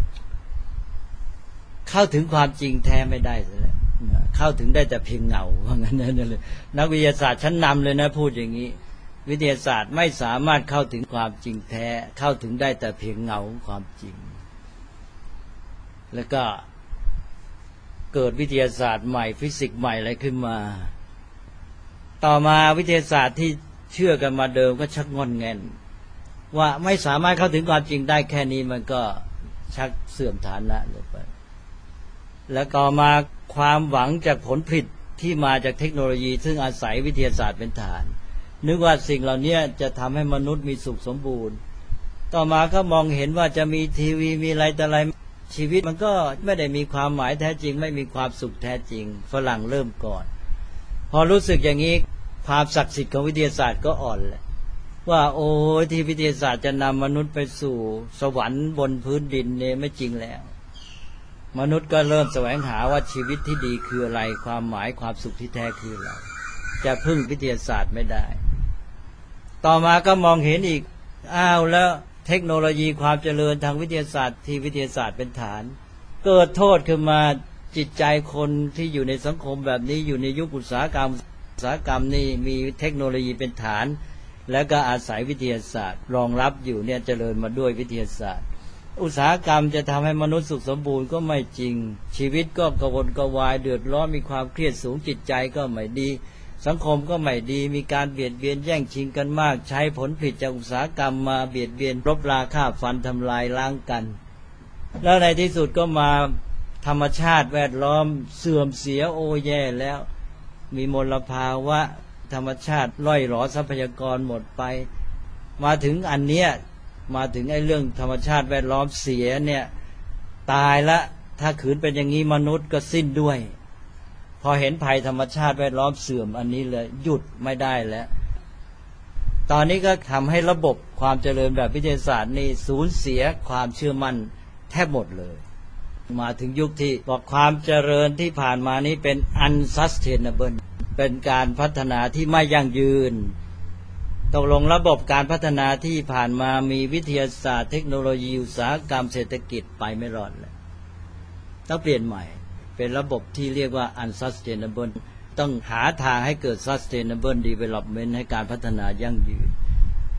เข้าถึงความจริงแท้ไม่ได้เลยเข้าถึงได้แต่เพียงเงาว่างั้นนั่นเลยนักวิทยาศาสตร์ชั้นนำเลยนะพูดอย่างนี้วิทยาศาสตร์ไม่สามารถเข้าถึงความจริงแท้เข้าถึงได้แต่เพียงเงาของความจริงแล้วก็เกิดวิทยาศาสตร์ใหม่ฟิสิกส์ใหม่อะไรขึ้นมาต่อมาวิทยาศาสตร์ที่เชื่อกันมาเดิมก็ชักงอนแงนว่าไม่สามารถเข้าถึงความจริงได้แค่นี้มันก็ชักเสื่อมฐานะลงไปแล้วก็มาความหวังจากผลผลิตที่มาจากเทคโนโลยีซึ่งอาศัยวิทยาศาสตร์เป็นฐานนึกว่าสิ่งเหล่านี้จะทำให้มนุษย์มีสุขสมบูรณ์ต่อมาก็มองเห็นว่าจะมีทีวีมีอะไรแต่อะไรชีวิตมันก็ไม่ได้มีความหมายแท้จริงไม่มีความสุขแท้จริงฝรั่งเริ่มก่อนพอรู้สึกอย่างนี้ความศักดิ์สิทธิ์ของวิทยาศาสตร์ก็อ่อนแหละว่าโอ้ที่วิทยาศาสตร์จะนำมนุษย์ไปสู่สวรรค์บนพื้นดินเนี่ยไม่จริงแล้วมนุษย์ก็เริ่มแสวงหาว่าชีวิตที่ดีคืออะไรความหมายความสุขที่แท้คืออะไรจะพึ่งวิทยาศาสตร์ไม่ได้ต่อมาก็มองเห็นอีกอ้าวแล้วเทคโนโลยีความเจริญทางวิทยาศาสตร์ที่วิทยาศาสตร์เป็นฐานเกิดโทษขึ้นมาจิตใจคนที่อยู่ในสังคมแบบนี้อยู่ในยุคอุตสาหกรรมนี่มีเทคโนโลยีเป็นฐานแล้วก็อาศัยวิทยาศาสตร์รองรับอยู่เนี่ยเจริญมาด้วยวิทยาศาสตร์อุตสาหกรรมจะทำให้มนุษย์สุขสมบูรณ์ก็ไม่จริงชีวิตก็กระวนกระวายเดือดร้อนมีความเครียดสูงจิตใจก็ไม่ดีสังคมก็ไม่ดีมีการเบียดเบียนแย่งชิงกันมากใช้ผลผลิตจากอุตสาหกรรมมาเบียดเบียนรบราฆ่าฟันทำลายล้างกันแล้วในที่สุดก็มาธรรมชาติแวดล้อมเสื่อมเสียโอ้แย่แล้วมีมลภาวะธรรมชาติล่อยหลอทรัพยากรหมดไปมาถึงอันเนี้ยมาถึงไอ้เรื่องธรรมชาติแวดล้อมเสียเนี่ยตายละถ้าขืนเป็นอย่างนี้มนุษย์ก็สิ้นด้วยพอเห็นภัยธรรมชาติแวดล้อมเสื่อมอันนี้เลยหยุดไม่ได้แล้วตอนนี้ก็ทำให้ระบบความเจริญแบบวิทยาศาสตร์นี่สูญเสียความเชื่อมั่นแทบหมดเลยมาถึงยุคที่บอกความเจริญที่ผ่านมานี้เป็น unsustainable เป็นการพัฒนาที่ไม่ยั่งยืนตกลงระบบการพัฒนาที่ผ่านมามีวิทยาศาสตร์เทคโนโลยีอุตสาหกรรมเศรษฐกิจไปไม่รอดเลยต้องเปลี่ยนใหม่เป็นระบบที่เรียกว่า unsustainable ต้องหาทางให้เกิด sustainable development ให้การพัฒนายั่งยืน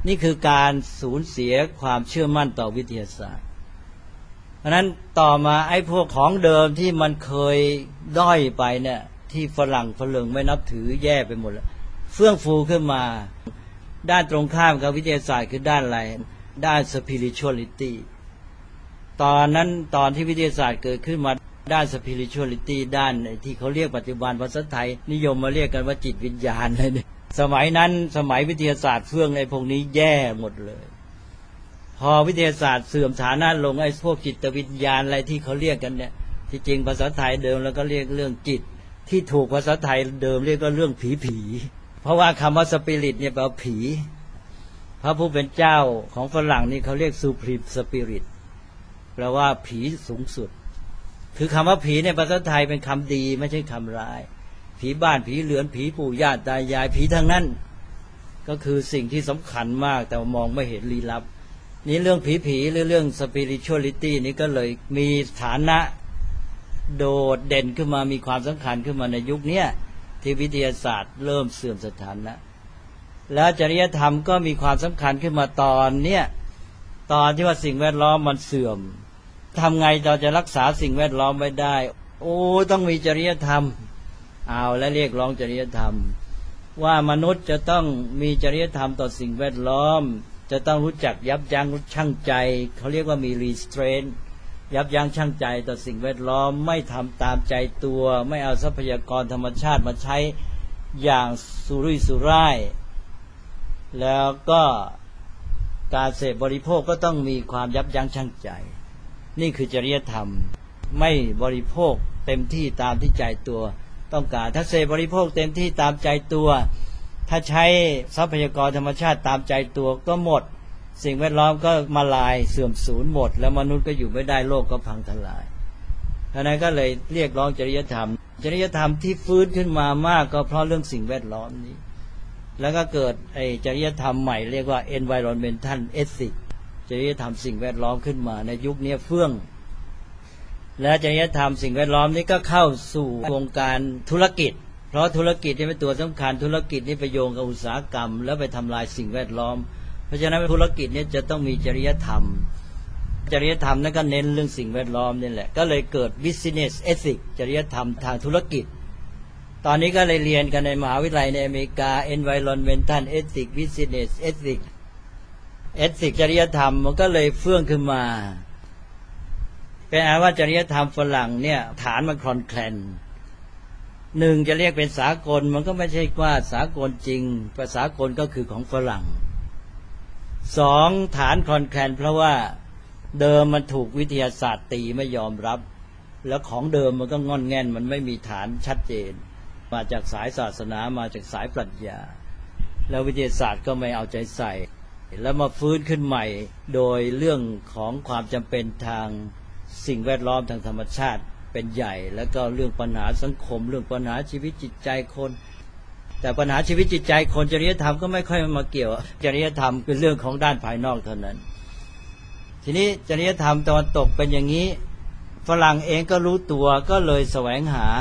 นี่คือการสูญเสียความเชื่อมั่นต่อวิทยาศาสตร์เพราะนั้นต่อมาไอ้พวกของเดิมที่มันเคยด้อยไปเนี่ยที่ฝรั่งไม่นับถือแย่ไปหมดแล้วเฟื่องฟูขึ้นมาด้านตรงข้ามกับวิทยาศาสตร์คือด้านอะไรด้าน spirituality ตอนนั้นตอนที่วิทยาศาสตร์เกิดขึ้นมาด้าน spirituality ด้านที่เขาเรียกปัจจุบันภาษาไทยนิยมมาเรียกกันว่าจิตวิญญาณอะไรเนี่ยสมัยนั้นสมัยวิทยาศาสตร์เฟื่องไอ้พวกนี้แย่หมดเลยพอวิทยาศาสตร์เสื่อมฐานะลงไอ้พวกจิตวิญญาณอะไรที่เขาเรียกกันเนี่ยที่จริงภาษาไทยเดิมแล้วก็เรียกเรื่องจิตที่ถูกภาษาไทยเดิมเรียกก็เรื่องผีเพราะว่าคำว่าสปิริตเนี่ยแปลว่าผีพระผู้เป็นเจ้าของฝรั่งนี่เขาเรียก supreme spirit แปลว่าผีสูงสุดคือคำว่าผีในภาษาไทยเป็นคำดีไม่ใช่คำร้ายผีบ้านผีเรือนผีปู่ย่าตายายผีทั้งนั้นก็คือสิ่งที่สำคัญมากแต่มองไม่เห็นลี้ลับนี่เรื่องผีหรือเรื่อง spirituality นี่ก็เลยมีฐานะโดดเด่นขึ้นมามีความสำคัญขึ้นมาในยุคนี้ที่วิทยาศาสตร์เริ่มเสื่อมสถานะแล้วจริยธรรมก็มีความสำคัญขึ้นมาตอนที่ว่าสิ่งแวดล้อมมันเสื่อมทำไงเราจะรักษาสิ่งแวดล้อมไว้ได้โอ้ต้องมีจริยธรรมเอาและเรียกร้องจริยธรรมว่ามนุษย์จะต้องมีจริยธรรมต่อสิ่งแวดล้อมจะต้องรู้จักยับยั้งชั่งใจเขาเรียกว่ามี restraint ยับยั้งชั่งใจต่อสิ่งแวดล้อมไม่ทำตามใจตัวไม่เอาทรัพยากรธรรมชาติมาใช้อย่างสุรุ่ยสุร่ายแล้วก็การเสพบริโภคก็ต้องมีความยับยั้งชั่งใจนี่คือจริยธรรมไม่บริโภคเต็มที่ตามที่ใจตัวต้องการถ้าเสพบริโภคเต็มที่ตามใจตัวถ้าใช้ทรัพยากรธรรมชาติตามใจตัวก็หมดสิ่งแวดล้อมก็มาลายเสื่อมสูญหมดแล้วมนุษย์ก็อยู่ไม่ได้โลกก็พังทลายเพราะนั้นก็เลยเรียกร้องจริยธรรมที่ฟื้นขึ้นมามากก็เพราะเรื่องสิ่งแวดล้อมนี้แล้วก็เกิดไอ้จริยธรรมใหม่เรียกว่า environmental ethics จริยธรรมสิ่งแวดล้อมขึ้นมาในยุคนี้เฟื่องและจริยธรรมสิ่งแวดล้อมนี้ก็เข้าสู่วงการธุรกิจเพราะธุรกิจนี่เป็นตัวสำคัญธุรกิจนี่ไปโยงกับอุตสาหกรรมแล้วไปทำลายสิ่งแวดล้อมเพราะฉะนั้นธุรกิจนี่จะต้องมีจริยธรรมนั่นก็เน้นเรื่องสิ่งแวดล้อมนี่แหละก็เลยเกิด business ethics จริยธรรมทางธุรกิจตอนนี้ก็เลยเรียนกันในมหาวิทยาลัยในอเมริกา environmental ethics business ethics จริยธรรมมันก็เลยเฟื่องขึ้นมาเป็นอันว่าจริยธรรมฝรั่งเนี่ยฐานมันคลอนแคลนหนึ่งจะเรียกเป็นสากลมันก็ไม่ใช่ว่าสากลจริงภาษากลก็คือของฝรั่งสองฐานคลอนแคลนเพราะว่าเดิมมันถูกวิทยาศาสตร์ตีไม่ยอมรับแล้วของเดิมมันก็งอนแง่นมันไม่มีฐานชัดเจนมาจากสายศาสนามาจากสายปรัชญาแล้ววิทยาศาสตร์ก็ไม่เอาใจใส่แล้วมาฟื้นขึ้นใหม่โดยเรื่องของความจำเป็นทางสิ่งแวดล้อมทางธรรมชาติเป็นใหญ่แล้วก็เรื่องปัญหาสังคมเรื่องปัญหาชีวิตจิตใจคนแต่ปัญหาชีวิตจิตใจคนจริยธรรมก็ไม่ค่อยมาเกี่ยวจริยธรรมเป็นเรื่องของด้านภายนอกเท่านั้นทีนี้จริยธรรมตะวันตกเป็นอย่างนี้ฝรั่งเองก็รู้ตัวก็เลยแสวงหา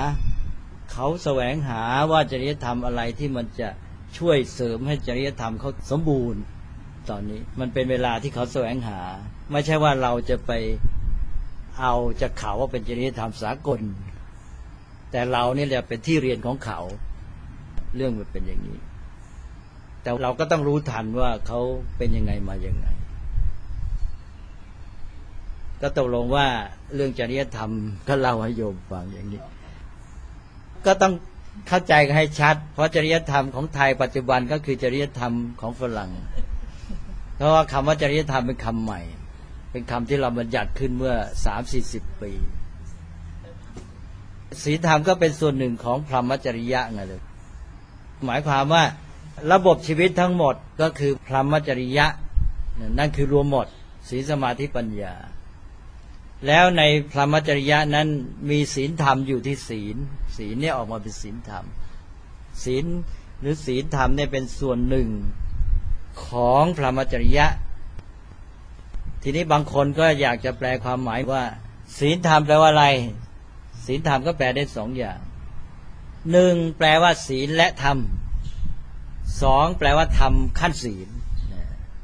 ว่าจริยธรรมอะไรที่มันจะช่วยเสริมให้จริยธรรมเขาสมบูรณ์ตอนนี้มันเป็นเวลาที่เขาแสวงหาไม่ใช่ว่าเราจะไปเอาจากเขาว่าเป็นจริยธรรมสากลแต่เรานี่แหละเป็นที่เรียนของเขาเรื่องมันเป็นอย่างนี้แต่เราก็ต้องรู้ทันว่าเขาเป็นยังไงมายังไงก็ตกลงว่าเรื่องจริยธรรมก็เล่าให้โยมฟังอย่างนี้ก็ต้องเข้าใจกันให้ชัดเพราะจริยธรรมของไทยปัจจุบันก็คือจริยธรรมของฝรั่งเพราะว่าคำว่าจริยธรรมเป็นคำใหม่เป็นคำที่เราบัญญัติขึ้นเมื่อ 30-40 ปีศีลธรรมก็เป็นส่วนหนึ่งของพรหมจริยะไงเลยหมายความว่าระบบชีวิตทั้งหมดก็คือพรหมจริยะนั่นคือรวมหมดศีลสมาธิปัญญาแล้วในพรหมจริยะนั้นมีศีลธรรมอยู่ที่ศีลเนี่ยออกมาเป็นศีลธรรมศีลหรือศีลธรรมเนี่ยเป็นส่วนหนึ่งของพรหมจริยะทีนี้บางคนก็อยากจะแปลความหมายว่าศีลธรรมแปลว่าอะไรศีลธรรมก็แปลได้สองอย่างหนึ่งแปลว่าศีลและธรรมสองแปลว่าธรรมขั้นศีล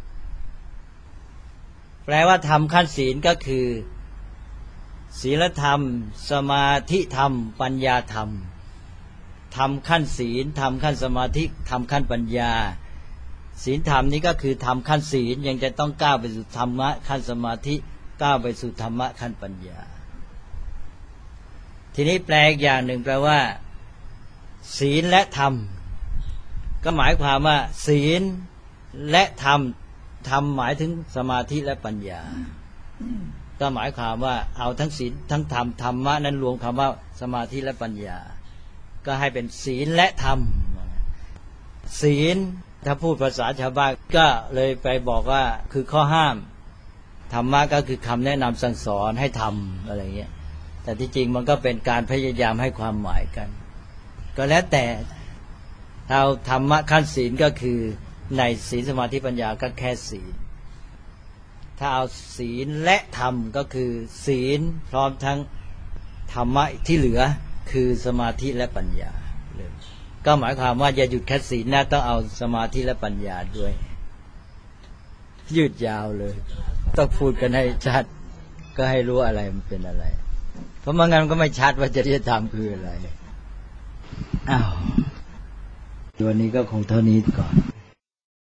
แปลว่าธรรมขั้นศีลก็คือศีลธรรมสมาธิธรรมปัญญาธรรมธรรมขั้นศีลธรรมขั้นสมาธิธรรมขั้นปัญญาศีลธรรมนี้ก็คือธรรมขั้นศีลยังจะต้องก้าวไปสู่ธรรมะขั้นสมาธิก้าวไปสู่ธรรมะขั้นปัญญาทีนี้แปลอีกอย่างหนึ่งแปลว่าศีลและธรรมก็หมายความว่าศีลและธรรมธรรมหมายถึงสมาธิและปัญญาก็หมายความว่าเอาทั้งศีลทั้งธรรมธรรมะนั้นรวมคำว่าสมาธิและปัญญาก็ให้เป็นศีลและธรรมศีลถ้าพูดภาษาชาวบ้านก็เลยไปบอกว่าคือข้อห้ามธรรมะก็คือคำแนะนำสั่งสอนให้ทำอะไรเงี้ยแต่ที่จริงมันก็เป็นการพยายามให้ความหมายกันก็แล้วแต่เอาธรรมะขั้นศีลก็คือในศีลสมาธิปัญญาก็แค่ศีลถ้าเอาศีลและธรรมก็คือศีลพร้อมทั้งธรรมะที่เหลือคือสมาธิและปัญญาเลยก็หมายความว่าอย่าหยุดแค่ศีลนะต้องเอาสมาธิและปัญญาด้วยยืดยาวเลยต้องพูดกันให้ชัดก็ให้รู้อะไรมันเป็นอะไรเพราะไม่งั้นก็ไม่ชัดว่าจริยธรรมคืออะไรอ้าววันนี้ก็คงเท่านี้ก่อน